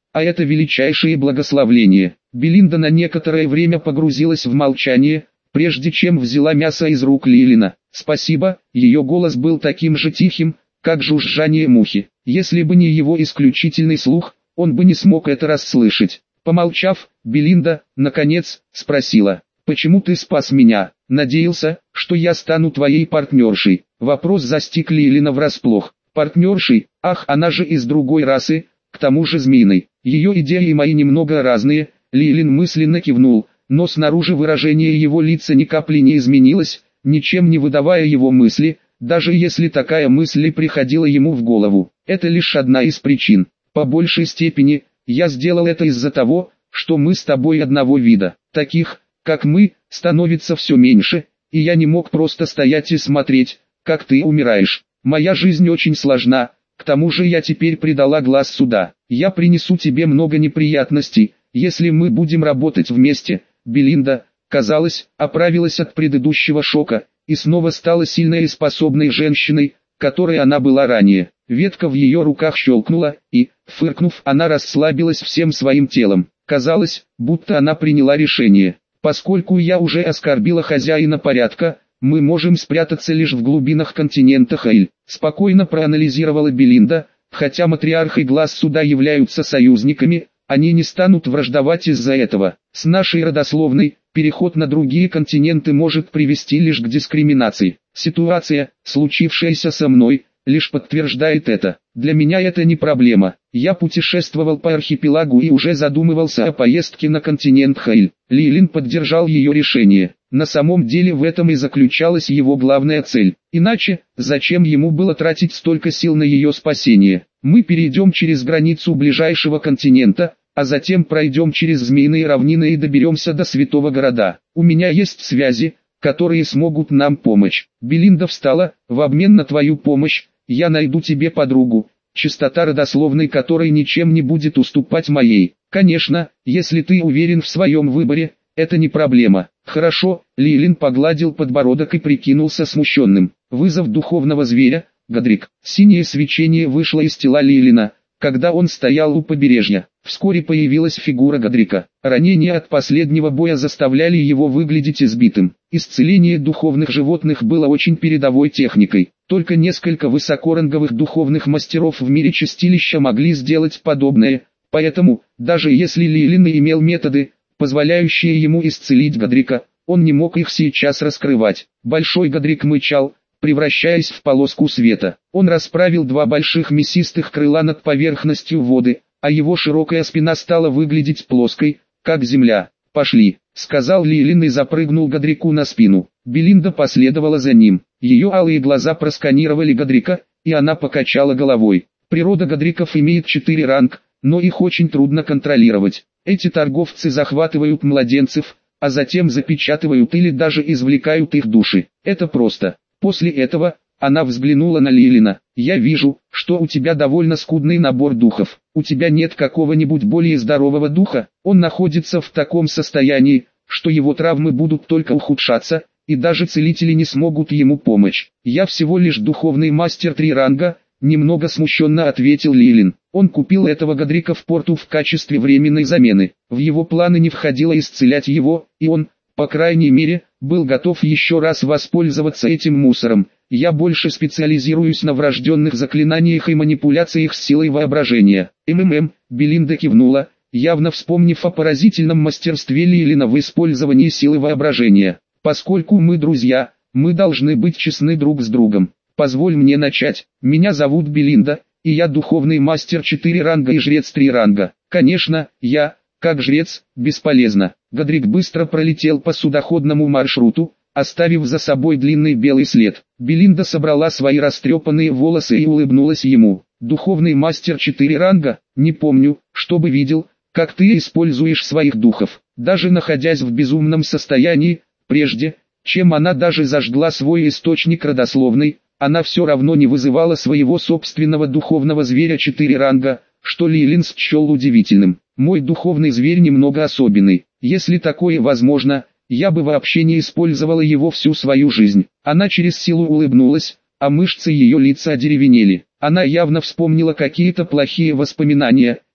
а это величайшее благословление. Белинда на некоторое время погрузилась в молчание, прежде чем взяла мясо из рук Лилина. «Спасибо», ее голос был таким же тихим, как жужжание мухи. Если бы не его исключительный слух, он бы не смог это расслышать. Помолчав, Белинда, наконец, спросила: «Почему ты спас меня? Надеялся, что я стану твоей партнершей?» Вопрос застиг Лилина врасплох. «Партнершей? Ах, она же из другой расы, к тому же змеиной. Ее идеи и мои немного разные». Лилин мысленно кивнул, но снаружи выражение его лица ни капли не изменилось, ничем не выдавая его мысли, даже если такая мысль и приходила ему в голову. Это лишь одна из причин. По большей степени, я сделал это из-за того, что мы с тобой одного вида. Таких, как мы, становится все меньше, и я не мог просто стоять и смотреть, как ты умираешь. Моя жизнь очень сложна, к тому же я теперь предала глаз суда. Я принесу тебе много неприятностей, если мы будем работать вместе. Белинда, казалось, оправилась от предыдущего шока, и снова стала сильной и способной женщиной, которой она была ранее. Ветка в ее руках щелкнула, и, фыркнув, она расслабилась всем своим телом. Казалось, будто она приняла решение. «Поскольку я уже оскорбила хозяина порядка, мы можем спрятаться лишь в глубинах континента Хейль», спокойно проанализировала Белинда. «Хотя матриарх и глаз суда являются союзниками, они не станут враждовать из-за этого. С нашей родословной, переход на другие континенты может привести лишь к дискриминации. Ситуация, случившаяся со мной, лишь подтверждает это. Для меня это не проблема. Я путешествовал по архипелагу и уже задумывался о поездке на континент Хейль». Лилин поддержал ее решение. На самом деле в этом и заключалась его главная цель. Иначе, зачем ему было тратить столько сил на ее спасение? «Мы перейдем через границу ближайшего континента, а затем пройдем через Змеиные равнины и доберемся до Святого Города. У меня есть связи, которые смогут нам помочь». Белинда встала: «В обмен на твою помощь, я найду тебе подругу, чистота родословной которой ничем не будет уступать моей. Конечно, если ты уверен в своем выборе, это не проблема». «Хорошо», Лилин погладил подбородок и прикинулся смущенным. «Вызов духовного зверя, Годрик». Синее свечение вышло из тела Лилина, когда он стоял у побережья. Вскоре появилась фигура Годрика. Ранения от последнего боя заставляли его выглядеть избитым. Исцеление духовных животных было очень передовой техникой. Только несколько высокоранговых духовных мастеров в мире чистилища могли сделать подобное, поэтому, даже если Лилин и имел методы, позволяющие ему исцелить Годрика, он не мог их сейчас раскрывать. Большой Годрик мычал, превращаясь в полоску света. Он расправил два больших мясистых крыла над поверхностью воды, а его широкая спина стала выглядеть плоской, как земля. «Пошли», — сказал Лилин и запрыгнул Годрику на спину. Белинда последовала за ним. Ее алые глаза просканировали Годрика, и она покачала головой. Природа Годриков имеет 4 ранг, но их очень трудно контролировать. Эти торговцы захватывают младенцев, а затем запечатывают или даже извлекают их души. Это просто. После этого, она взглянула на Лилина. «Я вижу, что у тебя довольно скудный набор духов. У тебя нет какого-нибудь более здорового духа? Он находится в таком состоянии, что его травмы будут только ухудшаться, и даже целители не смогут ему помочь. Я всего лишь духовный мастер 3 ранга», немного смущенно ответил Лилин. Он купил этого Годрика в порту в качестве временной замены. В его планы не входило исцелять его, и он, по крайней мере, был готов еще раз воспользоваться этим мусором. «Я больше специализируюсь на врожденных заклинаниях и манипуляциях с силой воображения». Белинда кивнула, явно вспомнив о поразительном мастерстве Лилина в использовании силы воображения. «Поскольку мы друзья, мы должны быть честны друг с другом. Позволь мне начать. Меня зовут Белинда, и я духовный мастер 4 ранга и жрец 3 ранга. Конечно, я, как жрец, бесполезно». Годрик быстро пролетел по судоходному маршруту, оставив за собой длинный белый след. Белинда собрала свои растрепанные волосы и улыбнулась ему. «Духовный мастер 4 ранга? Не помню, чтобы видел, как ты используешь своих духов». Даже находясь в безумном состоянии, прежде, чем она даже зажгла свой источник родословной, она все равно не вызывала своего собственного духовного зверя 4 ранга, что Лилин счел удивительным. «Мой духовный зверь немного особенный. Если такое возможно, я бы вообще не использовала его всю свою жизнь». Она через силу улыбнулась, а мышцы ее лица одеревенели. Она явно вспомнила какие-то плохие воспоминания,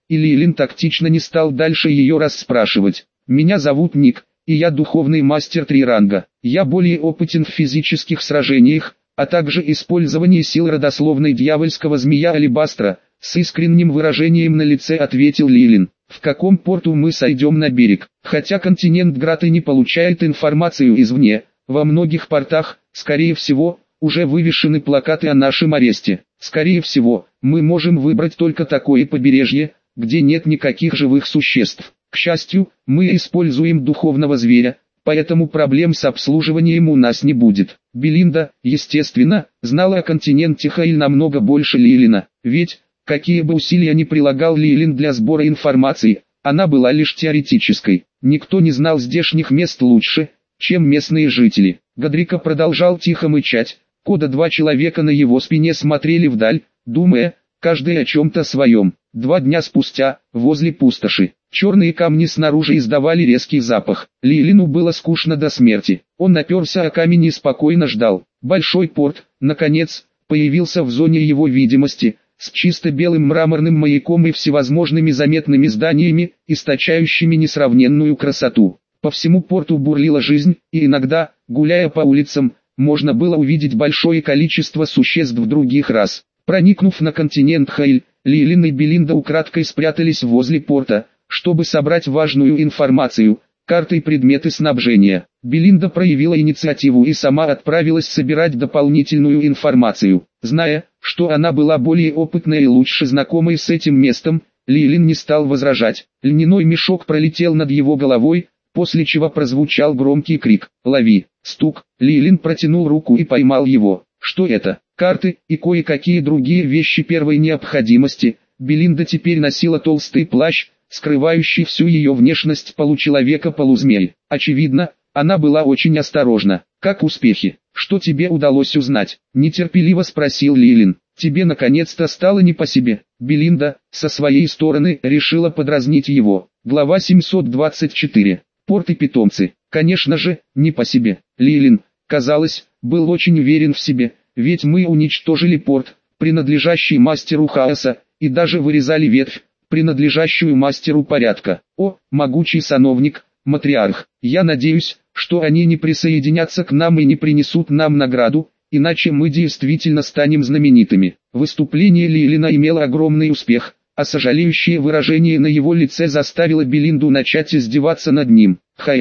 и Лилин тактично не стал дальше ее расспрашивать. «Меня зовут Ник, и я духовный мастер 3 ранга. Я более опытен в физических сражениях, а также использовании сил родословной дьявольского змея Алебастра», с искренним выражением на лице ответил Лилин. «В каком порту мы сойдем на берег? Хотя континент Граты не получает информацию извне, во многих портах, скорее всего, уже вывешены плакаты о нашем аресте. Скорее всего, мы можем выбрать только такое побережье, где нет никаких живых существ. К счастью, мы используем духовного зверя, поэтому проблем с обслуживанием у нас не будет». Белинда, естественно, знала о континенте Хаиль намного больше Лилина, ведь, какие бы усилия ни прилагал Лилин для сбора информации, она была лишь теоретической. Никто не знал здешних мест лучше, чем местные жители. Годрика продолжал тихо мычать. Кода 2 человека на его спине смотрели вдаль, думая, каждый о чем-то своем. 2 дня спустя, возле пустоши, черные камни снаружи издавали резкий запах. Лилину было скучно до смерти. Он наперся о камень и спокойно ждал. Большой порт, наконец, появился в зоне его видимости, с чисто белым мраморным маяком и всевозможными заметными зданиями, источающими несравненную красоту. По всему порту бурлила жизнь, и иногда, гуляя по улицам, можно было увидеть большое количество существ других рас. Проникнув на континент Хаиль, Лилин и Белинда украдкой спрятались возле порта, чтобы собрать важную информацию, карты и предметы снабжения. Белинда проявила инициативу и сама отправилась собирать дополнительную информацию. Зная, что она была более опытной и лучше знакомой с этим местом, Лилин не стал возражать. Льняной мешок пролетел над его головой, после чего прозвучал громкий крик «Лови!». Стук. Лилин протянул руку и поймал его. Что это? Карты и кое-какие другие вещи первой необходимости. Белинда теперь носила толстый плащ, скрывающий всю ее внешность получеловека-полузмеи. Очевидно, она была очень осторожна. «Как успехи? Что тебе удалось узнать?» – нетерпеливо спросил Лилин. «Тебе наконец-то стало не по себе». Белинда, со своей стороны, решила подразнить его. Глава 724. Порт и питомцы. Конечно же, не по себе. Лилин, казалось, был очень уверен в себе, ведь мы уничтожили порт, принадлежащий мастеру хаоса, и даже вырезали ветвь, принадлежащую мастеру порядка. О, могучий сановник, матриарх, я надеюсь, что они не присоединятся к нам и не принесут нам награду, иначе мы действительно станем знаменитыми. Выступление Лилина имело огромный успех, а сожалеющее выражение на его лице заставило Белинду начать издеваться над ним.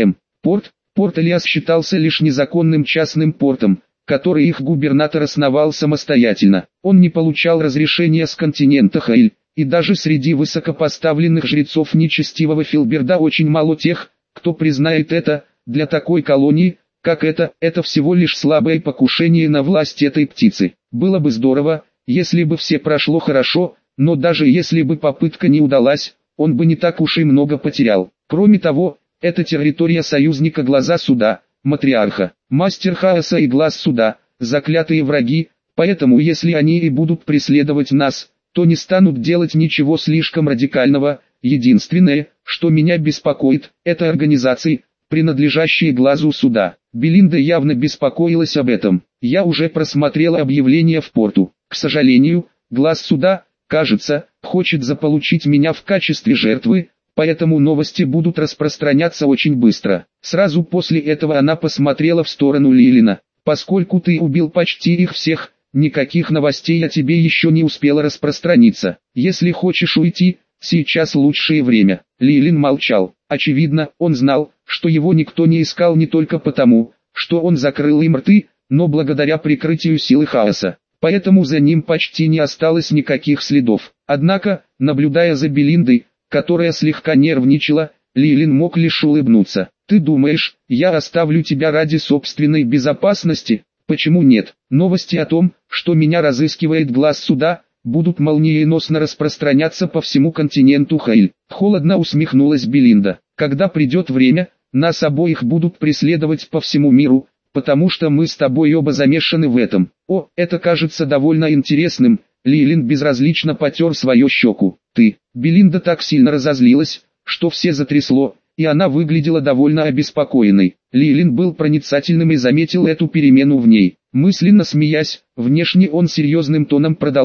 Порт Элиас считался лишь незаконным частным портом, который их губернатор основал самостоятельно. Он не получал разрешения с континента Хаиль, и даже среди высокопоставленных жрецов нечестивого Филберда очень мало тех, кто признает это. Для такой колонии, как это всего лишь слабое покушение на власть этой птицы. Было бы здорово, если бы все прошло хорошо, но даже если бы попытка не удалась, он бы не так уж и много потерял. Кроме того, это территория союзника Глаза Суда, матриарха, мастер хаоса и Глаз Суда, заклятые враги, поэтому если они и будут преследовать нас, то не станут делать ничего слишком радикального. Единственное, что меня беспокоит, это организации, принадлежащие Глазу Суда. Белинда явно беспокоилась об этом. Я уже просмотрела объявление в порту. К сожалению, Глаз Суда, кажется, хочет заполучить меня в качестве жертвы, поэтому новости будут распространяться очень быстро. Сразу после этого она посмотрела в сторону Лилина. Поскольку ты убил почти их всех, никаких новостей о тебе еще не успело распространиться. Если хочешь уйти, сейчас лучшее время. Лилин молчал. Очевидно, он знал, что его никто не искал не только потому, что он закрыл им рты, но благодаря прикрытию силы хаоса. Поэтому за ним почти не осталось никаких следов. Однако, наблюдая за Белиндой, которая слегка нервничала, Лилин мог лишь улыбнуться. «Ты думаешь, я оставлю тебя ради собственной безопасности? Почему нет? Новости о том, что меня разыскивает Глаз Суда, будут молниеносно распространяться по всему континенту Хаиль». Холодно усмехнулась Белинда. «Когда придет время, нас обоих будут преследовать по всему миру, потому что мы с тобой оба замешаны в этом». «О, это кажется довольно интересным». Лилин безразлично потер свою щеку. «Ты». Белинда так сильно разозлилась, что все затрясло, и она выглядела довольно обеспокоенной. Лилин был проницательным и заметил эту перемену в ней. Мысленно смеясь, внешне он серьезным тоном продолжал.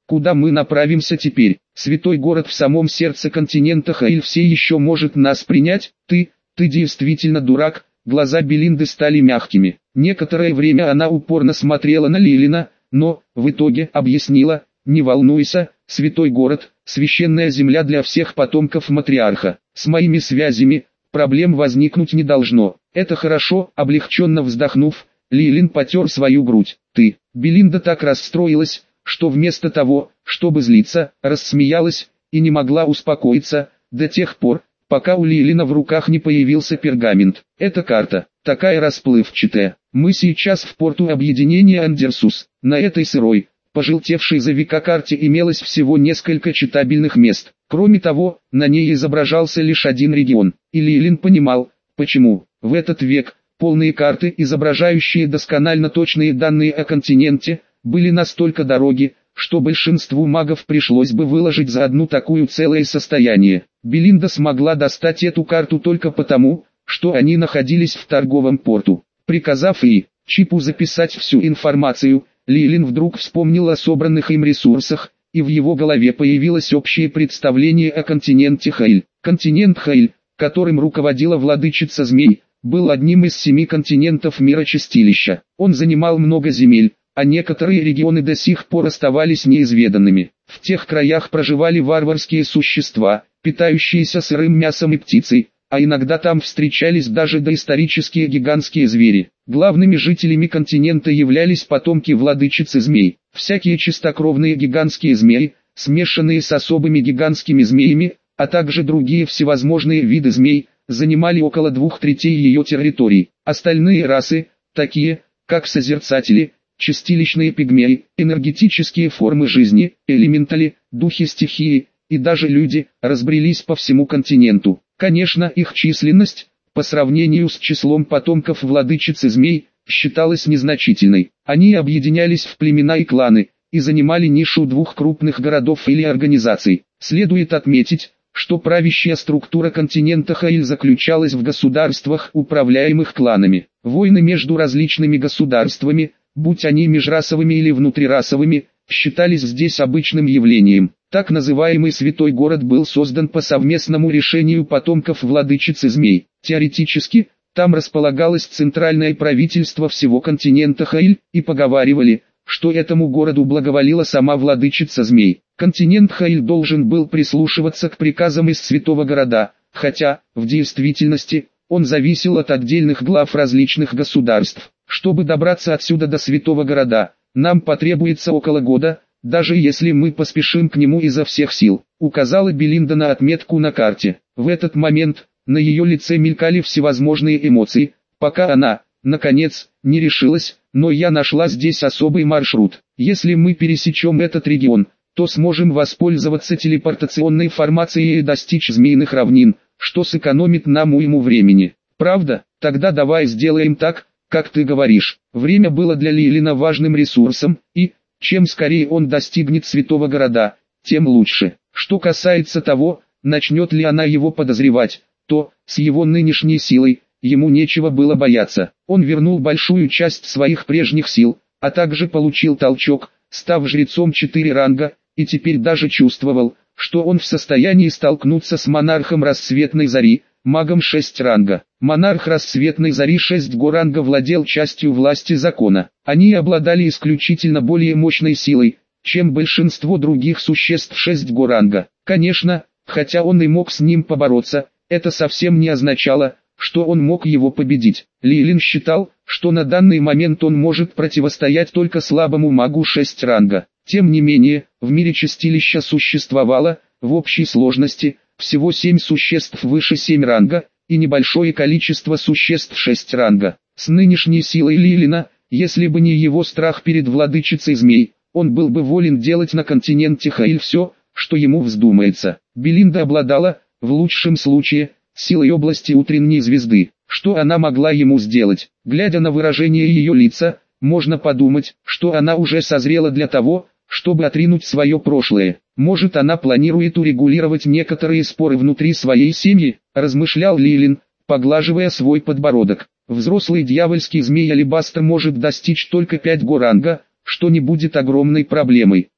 Куда мы направимся теперь? Святой город в самом сердце континента Хаиль все еще может нас принять? Ты действительно дурак. Глаза Белинды стали мягкими. Некоторое время она упорно смотрела на Лилина, но, в итоге, объяснила: «Не волнуйся, святой город, священная земля для всех потомков матриарха. С моими связями проблем возникнуть не должно». «Это хорошо», — облегченно вздохнув, Лилин потер свою грудь. Белинда так расстроилась, что вместо того, чтобы злиться, рассмеялась и не могла успокоиться до тех пор, пока у Лилина в руках не появился пергамент. «Эта карта, такая расплывчатая. Мы сейчас в порту объединения Андерсус. На этой сырой, пожелтевшей за века карте имелось всего несколько читабельных мест. Кроме того, на ней изображался лишь один регион. И Лилин понимал, почему. В этот век, полные карты, изображающие досконально точные данные о континенте, были настолько дороги, что большинству магов пришлось бы выложить за одну такую целое состояние. Белинда смогла достать эту карту только потому, что они находились в торговом порту. Приказав Чипу записать всю информацию, Лилин вдруг вспомнил о собранных им ресурсах, и в его голове появилось общее представление о континенте Хаиль. Континент Хаиль, которым руководила владычица змей, был одним из 7 континентов мира Чистилища. Он занимал много земель, а некоторые регионы до сих пор оставались неизведанными. В тех краях проживали варварские существа, питающиеся сырым мясом и птицей, а иногда там встречались даже доисторические гигантские звери. Главными жителями континента являлись потомки владычицы змей. Всякие чистокровные гигантские змеи, смешанные с особыми гигантскими змеями, а также другие всевозможные виды змей, занимали около 2/3 ее территории. Остальные расы, такие, как созерцатели, чистилищные пигмеи, энергетические формы жизни, элементали, духи стихии и даже люди, разбрелись по всему континенту. Конечно, их численность, по сравнению с числом потомков владычицы змей, считалась незначительной. Они объединялись в племена и кланы, и занимали нишу 2 крупных городов или организаций. Следует отметить, что правящая структура континента Хаиль заключалась в государствах, управляемых кланами. Войны между различными государствами, будь они межрасовыми или внутрирасовыми, считались здесь обычным явлением. Так называемый Святой город был создан по совместному решению потомков владычицы змей. Теоретически, там располагалось центральное правительство всего континента Хаиль, и поговаривали, что этому городу благоволила сама владычица змей. Континент Хаиль должен был прислушиваться к приказам из Святого города, хотя, в действительности, он зависел от отдельных глав различных государств. Чтобы добраться отсюда до Святого города, нам потребуется около года, даже если мы поспешим к нему изо всех сил, указала Белинда на отметку на карте. В этот момент, на ее лице мелькали всевозможные эмоции, пока она, наконец, не решилась, но я нашла здесь особый маршрут. Если мы пересечем этот регион, то сможем воспользоваться телепортационной формацией и достичь змеиных равнин, что сэкономит нам уйму времени. Правда? Тогда давай сделаем так, как ты говоришь. Время было для Лилина важным ресурсом, и, чем скорее он достигнет Святого города, тем лучше. Что касается того, начнет ли она его подозревать, то, с его нынешней силой, ему нечего было бояться. Он вернул большую часть своих прежних сил, а также получил толчок, став жрецом 4 ранга, и теперь даже чувствовал, что он в состоянии столкнуться с монархом рассветной зари, магом 6 ранга. Монарх рассветной зари 6 ранга владел частью власти закона. Они обладали исключительно более мощной силой, чем большинство других существ 6 ранга. Конечно, хотя он и мог с ним побороться, это совсем не означало, что он мог его победить. Лилин считал, что на данный момент он может противостоять только слабому магу 6 ранга. Тем не менее, в мире чистилища существовало, в общей сложности, всего 7 существ выше 7 ранга, и небольшое количество существ 6 ранга. С нынешней силой Лилина, если бы не его страх перед владычицей змей, он был бы волен делать на континенте Хаиль все, что ему вздумается. Белинда обладала, в лучшем случае, силой области утренней звезды. Что она могла ему сделать? Глядя на выражение ее лица, можно подумать, что она уже созрела для того, чтобы отринуть свое прошлое. Может, она планирует урегулировать некоторые споры внутри своей семьи, размышлял Лилин, поглаживая свой подбородок. Взрослый дьявольский змей Алебастр может достичь только 5 ранга, что не будет огромной проблемой.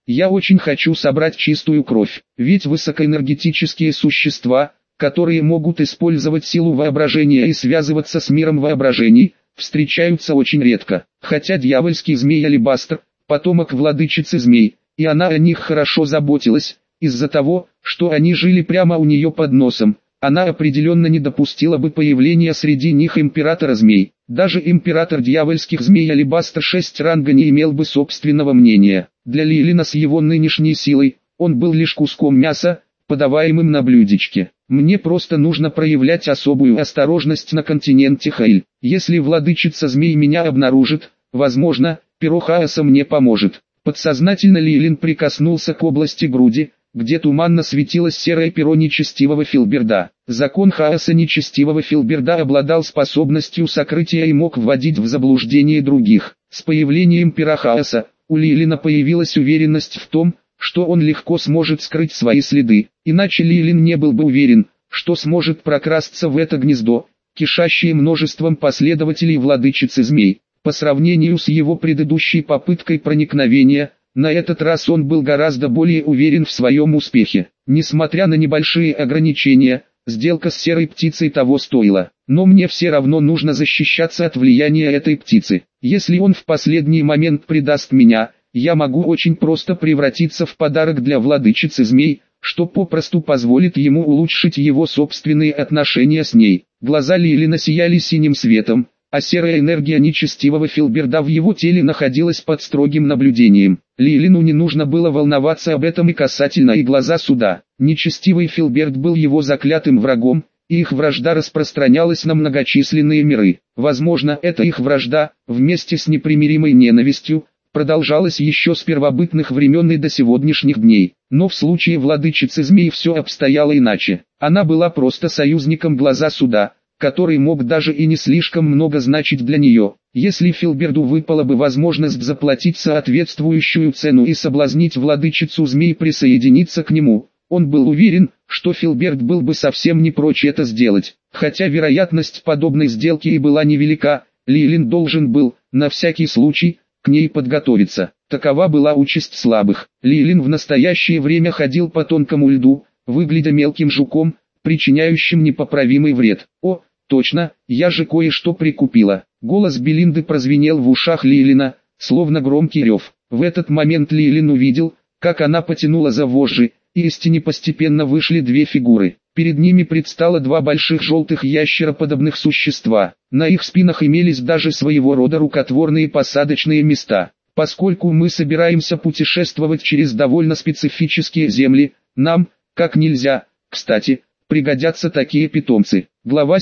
Я очень хочу собрать чистую кровь, ведь высокоэнергетические существа, которые могут использовать силу воображения и связываться с миром воображений, встречаются очень редко. Хотя дьявольский змей Алебастр, потомок владычицы змей, и она о них хорошо заботилась, из-за того, что они жили прямо у нее под носом, она определенно не допустила бы появления среди них императора змей. Даже император дьявольских змей Алебастр 6 ранга не имел бы собственного мнения. Для Лилина с его нынешней силой, он был лишь куском мяса, подаваемым на блюдечке. Мне просто нужно проявлять особую осторожность на континенте Хейль. Если владычица змей меня обнаружит, возможно, перо хаоса мне поможет. Подсознательно Лилин прикоснулся к области груди, где туманно светилось серое перо нечестивого Филберда. Закон хаоса нечестивого Филберда обладал способностью сокрытия и мог вводить в заблуждение других. С появлением пера хаоса, у Лилина появилась уверенность в том, что он легко сможет скрыть свои следы, иначе Лилин не был бы уверен, что сможет прокрасться в это гнездо, кишащее множеством последователей владычицы змей. По сравнению с его предыдущей попыткой проникновения, на этот раз он был гораздо более уверен в своем успехе. Несмотря на небольшие ограничения, сделка с серой птицей того стоила. Но мне все равно нужно защищаться от влияния этой птицы. Если он в последний момент предаст меня, я могу очень просто превратиться в подарок для владычицы змей, что попросту позволит ему улучшить его собственные отношения с ней. Глаза Лилина сияли синим светом, а серая энергия нечестивого Филберда в его теле находилась под строгим наблюдением. Лилину не нужно было волноваться об этом и касательно и глаза суда. Нечестивый Филберд был его заклятым врагом, и их вражда распространялась на многочисленные миры. Возможно, эта их вражда, вместе с непримиримой ненавистью, продолжалась еще с первобытных времен и до сегодняшних дней. Но в случае владычицы змей все обстояло иначе. Она была просто союзником глаза суда, который мог даже и не слишком много значить для нее. Если Филберду выпала бы возможность заплатить соответствующую цену и соблазнить владычицу змей присоединиться к нему, он был уверен, что Филберд был бы совсем не прочь это сделать. Хотя вероятность подобной сделки и была невелика, Лилин должен был, на всякий случай, к ней подготовиться. Такова была участь слабых. Лилин в настоящее время ходил по тонкому льду, выглядя мелким жуком, причиняющим непоправимый вред. О, точно, я же кое-что прикупила. Голос Белинды прозвенел в ушах Лилина, словно громкий рев. В этот момент Лилин увидел, как она потянула за вожжи, и из тени постепенно вышли две фигуры. Перед ними предстало два больших желтых ящероподобных существа. На их спинах имелись даже своего рода рукотворные посадочные места. Поскольку мы собираемся путешествовать через довольно специфические земли, нам, как нельзя, кстати, пригодятся такие питомцы. Глава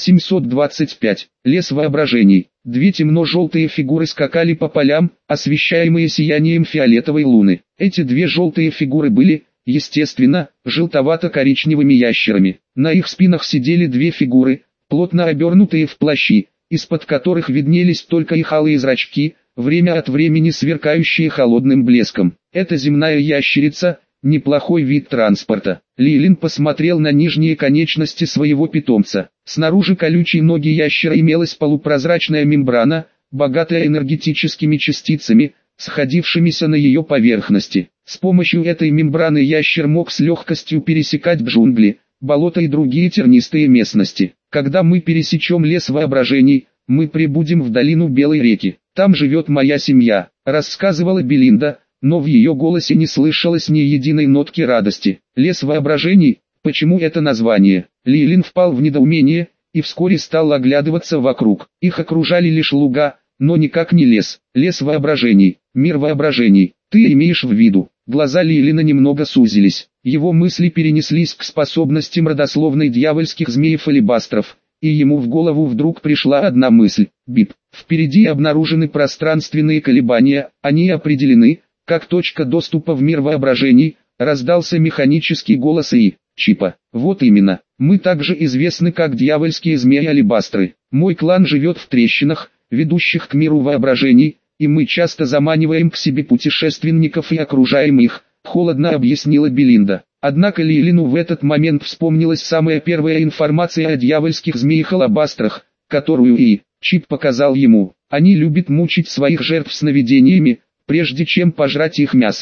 725. Лес воображений. Две темно-желтые фигуры скакали по полям, освещаемые сиянием фиолетовой луны. Эти две желтые фигуры были, естественно, желтовато-коричневыми ящерами. На их спинах сидели две фигуры, плотно обернутые в плащи, из-под которых виднелись только их алые зрачки, время от времени сверкающие холодным блеском. Это земная ящерица, неплохой вид транспорта. Лилин посмотрел на нижние конечности своего питомца. Снаружи колючей ноги ящера имелась полупрозрачная мембрана, богатая энергетическими частицами, сходившимися на ее поверхности. С помощью этой мембраны ящер мог с легкостью пересекать джунгли, болота и другие тернистые местности. Когда мы пересечем лес воображений, мы прибудем в долину Белой реки. Там живет моя семья, рассказывала Белинда, но в ее голосе не слышалось ни единой нотки радости. Лес воображений, почему это название? Лилин впал в недоумение, и вскоре стал оглядываться вокруг. Их окружали лишь луга, но никак не лес. Лес воображений, мир воображений. Ты имеешь в виду? Глаза Лилина немного сузились. Его мысли перенеслись к способностям родословной дьявольских змеев-алебастров, и ему в голову вдруг пришла одна мысль. Бип. Впереди обнаружены пространственные колебания, они определены, как точка доступа в мир воображений, раздался механический голос ИИ. Чипа. Вот именно. Мы также известны как дьявольские змеи-алебастры. Мой клан живет в трещинах, ведущих к миру воображений, и мы часто заманиваем к себе путешественников и окружаем их, холодно объяснила Белинда. Однако Лилину в этот момент вспомнилась самая первая информация о дьявольских змеях-алебастрах, которую ИИ. Чип показал ему. Они любят мучить своих жертв сновидениями, прежде чем пожрать их мясо.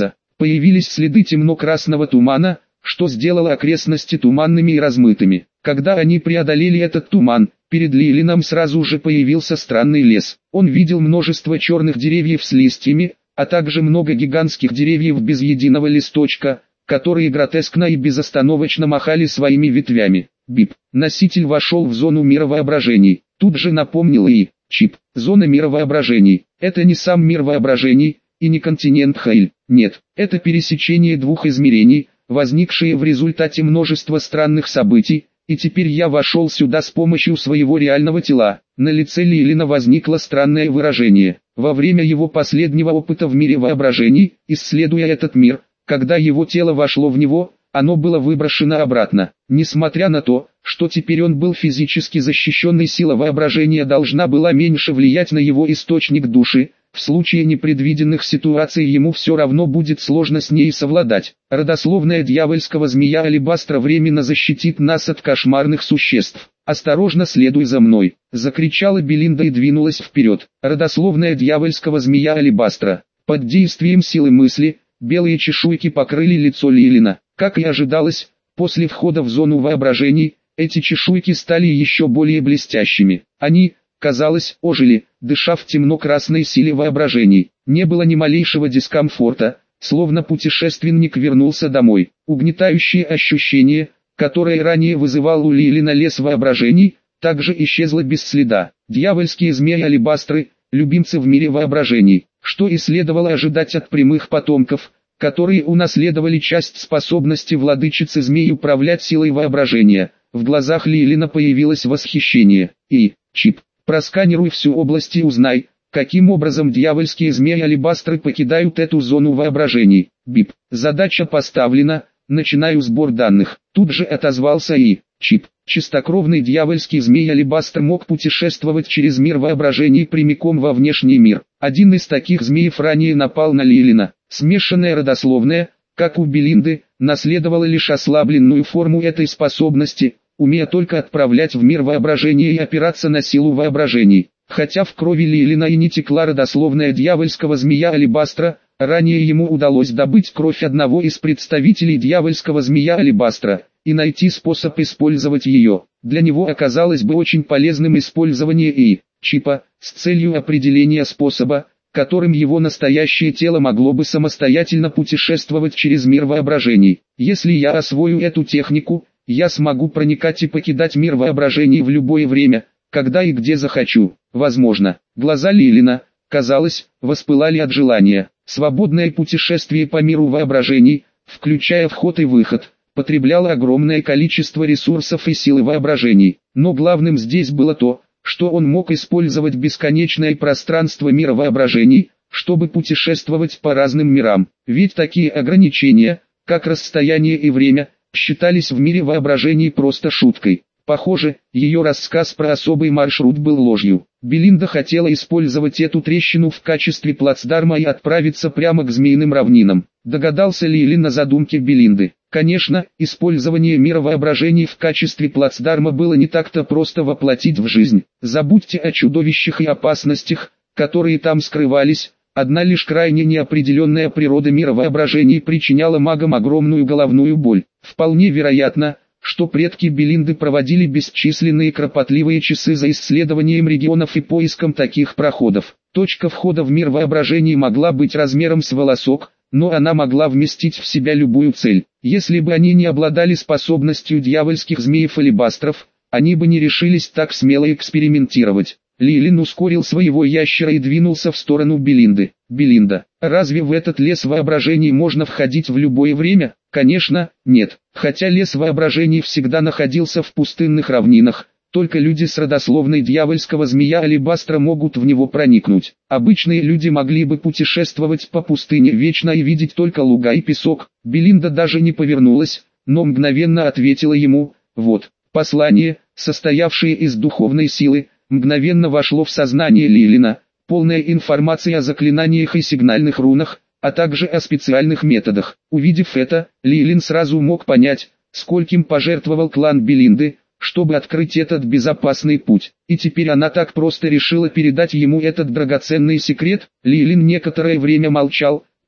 Появились следы темно-красного тумана, что сделало окрестности туманными и размытыми. Когда они преодолели этот туман, перед Лилином сразу же появился странный лес. Он видел множество черных деревьев с листьями, а также много гигантских деревьев без единого листочка, которые гротескно и безостановочно махали своими ветвями. Бип. Носитель вошел в зону мира воображений. Тут же напомнил и Чип. Зона мира воображений. Это не сам мир воображений, и не континент Хейль. Нет, это пересечение двух измерений, возникшие в результате множества странных событий, и теперь я вошел сюда с помощью своего реального тела. На лице Лилина возникло странное выражение. Во время его последнего опыта в мире воображений, исследуя этот мир, когда его тело вошло в него, оно было выброшено обратно. Несмотря на то, что теперь он был физически защищенной, сила воображения должна была меньше влиять на его источник души. В случае непредвиденных ситуаций ему все равно будет сложно с ней совладать. Родословная дьявольского змея Алебастра временно защитит нас от кошмарных существ. «Осторожно, следуй за мной!» — закричала Белинда и двинулась вперед. Родословная дьявольского змея Алебастра. Под действием силы мысли, белые чешуйки покрыли лицо Лилина. Как и ожидалось, после входа в зону воображений, эти чешуйки стали еще более блестящими. Они, казалось, ожили, дыша в темно-красной силе воображений. Не было ни малейшего дискомфорта, словно путешественник вернулся домой. Угнетающее ощущение, которое ранее вызывал у Лилина лес воображений, также исчезло без следа. Дьявольские змеи-алебастры, любимцы в мире воображений, что и следовало ожидать от прямых потомков, которые унаследовали часть способности владычицы змей управлять силой воображения. В глазах Лилина появилось восхищение. И, Чип, просканируй всю область и узнай, каким образом дьявольские змеи-алебастры покидают эту зону воображений. Бип. Задача поставлена, начинаю сбор данных. Тут же отозвался и Чип. Чистокровный дьявольский змей-алебастр мог путешествовать через мир воображений прямиком во внешний мир. Один из таких змеев ранее напал на Лилина. Смешанная родословная, как у Белинды, наследовала лишь ослабленную форму этой способности, умея только отправлять в мир воображения и опираться на силу воображений. Хотя в крови Лилина и не текла родословная дьявольского змея Алебастра, ранее ему удалось добыть кровь одного из представителей дьявольского змея Алебастра и найти способ использовать ее. Для него оказалось бы очень полезным использование и Чипа с целью определения способа, которым его настоящее тело могло бы самостоятельно путешествовать через мир воображений. Если я освою эту технику, я смогу проникать и покидать мир воображений в любое время, когда и где захочу. Возможно. Глаза Лилина, казалось, воспылали от желания. Свободное путешествие по миру воображений, включая вход и выход, потребляло огромное количество ресурсов и силы воображений. Но главным здесь было то, что он мог использовать бесконечное пространство мира воображений, чтобы путешествовать по разным мирам. Ведь такие ограничения, как расстояние и время, считались в мире воображений просто шуткой. Похоже, ее рассказ про особый маршрут был ложью. Белинда хотела использовать эту трещину в качестве плацдарма и отправиться прямо к Змеиным равнинам. Догадался ли Лилин о задумке Белинды? Конечно, использование мира воображений в качестве плацдарма было не так-то просто воплотить в жизнь. Забудьте о чудовищах и опасностях, которые там скрывались. Одна лишь крайне неопределенная природа мира воображений причиняла магам огромную головную боль. Вполне вероятно, что предки Белинды проводили бесчисленные кропотливые часы за исследованием регионов и поиском таких проходов. Точка входа в мир воображений могла быть размером с волосок, но она могла вместить в себя любую цель. Если бы они не обладали способностью дьявольских змеев-алебастров, они бы не решились так смело экспериментировать. Лилин ускорил своего ящера и двинулся в сторону Белинды. Белинда, разве в этот лес воображений можно входить в любое время? Конечно, нет. Хотя лес воображений всегда находился в пустынных равнинах, только люди с родословной дьявольского змея Алебастра могут в него проникнуть. Обычные люди могли бы путешествовать по пустыне вечно и видеть только луга и песок. Белинда даже не повернулась, но мгновенно ответила ему: вот. Послание, состоявшее из духовной силы, мгновенно вошло в сознание Лилина. Полная информация о заклинаниях и сигнальных рунах, а также о специальных методах. Увидев это, Лилин сразу мог понять, скольким пожертвовал клан Белинды, чтобы открыть этот безопасный путь. И теперь она так просто решила передать ему этот драгоценный секрет. Лилин некоторое время молчал,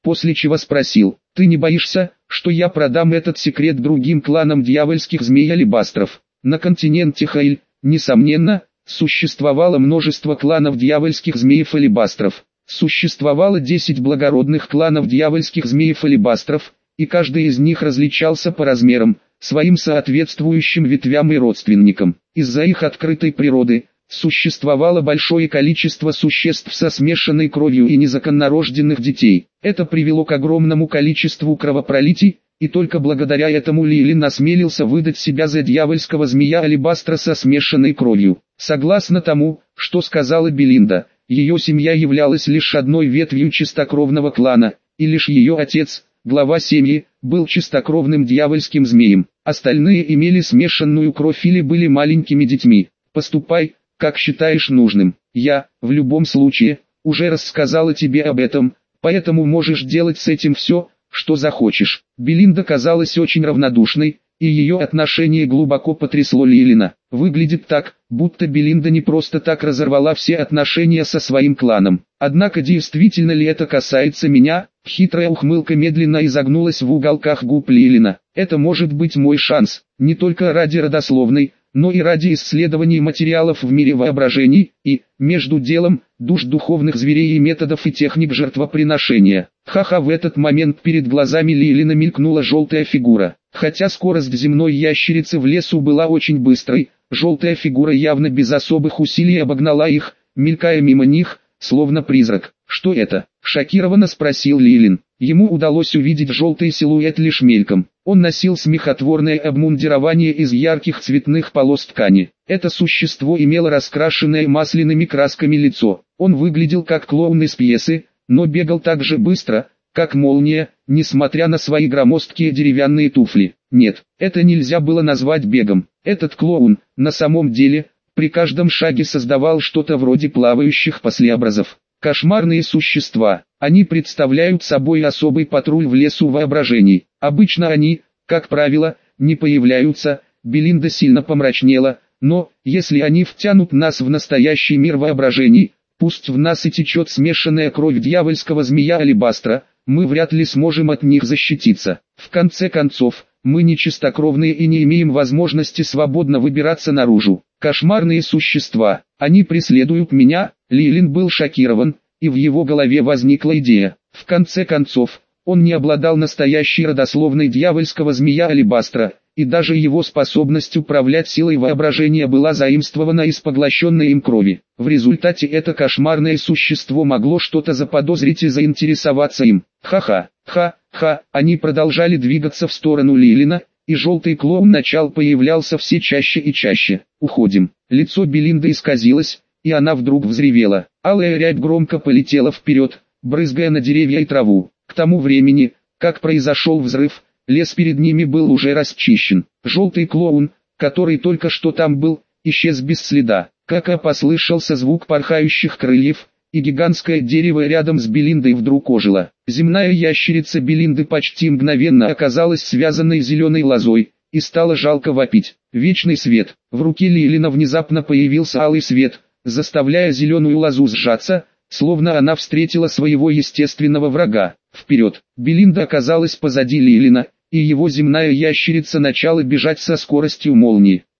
после чего спросил: «Ты не боишься, что я продам этот секрет другим кланам дьявольских змей-алебастров?» На континенте Хайль, несомненно, существовало множество кланов дьявольских змеев-алебастров. Существовало 10 благородных кланов дьявольских змеев-алебастров, и каждый из них различался по размерам, своим соответствующим ветвям и родственникам. Из-за их открытой природы, существовало большое количество существ со смешанной кровью и незаконнорожденных детей. Это привело к огромному количеству кровопролитий, и только благодаря этому Лилин осмелился выдать себя за дьявольского змея-алебастра со смешанной кровью. Согласно тому, что сказала Белинда, ее семья являлась лишь одной ветвью чистокровного клана, и лишь ее отец, глава семьи, был чистокровным дьявольским змеем. Остальные имели смешанную кровь или были маленькими детьми. Поступай, как считаешь нужным. Я, в любом случае, уже рассказала тебе об этом, поэтому можешь делать с этим все, что захочешь. Белинда казалась очень равнодушной, и ее отношение глубоко потрясло Лилина. Выглядит так, будто Белинда не просто так разорвала все отношения со своим кланом. Однако действительно ли это касается меня? Хитрая ухмылка медленно изогнулась в уголках губ Лилина. Это может быть мой шанс, не только ради родословной, но и ради исследований материалов в мире воображений, и, между делом, душ духовных зверей и методов и техник жертвоприношения. Ха-ха, в этот момент перед глазами Лилина мелькнула желтая фигура. Хотя скорость земной ящерицы в лесу была очень быстрой, желтая фигура явно без особых усилий обогнала их, мелькая мимо них, словно призрак. «Что это?» – шокированно спросил Лилин. Ему удалось увидеть желтый силуэт лишь мельком. Он носил смехотворное обмундирование из ярких цветных полос ткани. Это существо имело раскрашенное масляными красками лицо. Он выглядел как клоун из пьесы, но бегал так же быстро, как молния, несмотря на свои громоздкие деревянные туфли. Нет, это нельзя было назвать бегом. Этот клоун, на самом деле, при каждом шаге создавал что-то вроде плавающих послеобразов. Кошмарные существа. Они представляют собой особый патруль в лесу воображений. Обычно они, как правило, не появляются. Белинда сильно помрачнела, но, если они втянут нас в настоящий мир воображений, пусть в нас и течет смешанная кровь дьявольского змея-алебастра, мы вряд ли сможем от них защититься. В конце концов, мы не чистокровные и не имеем возможности свободно выбираться наружу. Кошмарные существа. Они преследуют меня. Лилин был шокирован, и в его голове возникла идея. В конце концов, он не обладал настоящей родословной дьявольского змея-алебастра, и даже его способность управлять силой воображения была заимствована из поглощенной им крови. В результате это кошмарное существо могло что-то заподозрить и заинтересоваться им. Ха-ха, ха-ха, они продолжали двигаться в сторону Лилина, и желтый клоун начал появлялся все чаще и чаще. «Уходим». Лицо Белинды исказилось, и она вдруг взревела. Алая рябь громко полетела вперед, брызгая на деревья и траву. К тому времени, как произошел взрыв, лес перед ними был уже расчищен. Желтый клоун, который только что там был, исчез без следа. Как послышался звук порхающих крыльев, и гигантское дерево рядом с Белиндой вдруг ожило. Земная ящерица Белинды почти мгновенно оказалась связанной зеленой лозой, и стало жалко вопить. Вечный свет. В руке Лилина внезапно появился алый свет, заставляя зеленую лозу сжаться, словно она встретила своего естественного врага. Вперед! Белинда оказалась позади Лилина, и его земная ящерица начала бежать со скоростью молнии.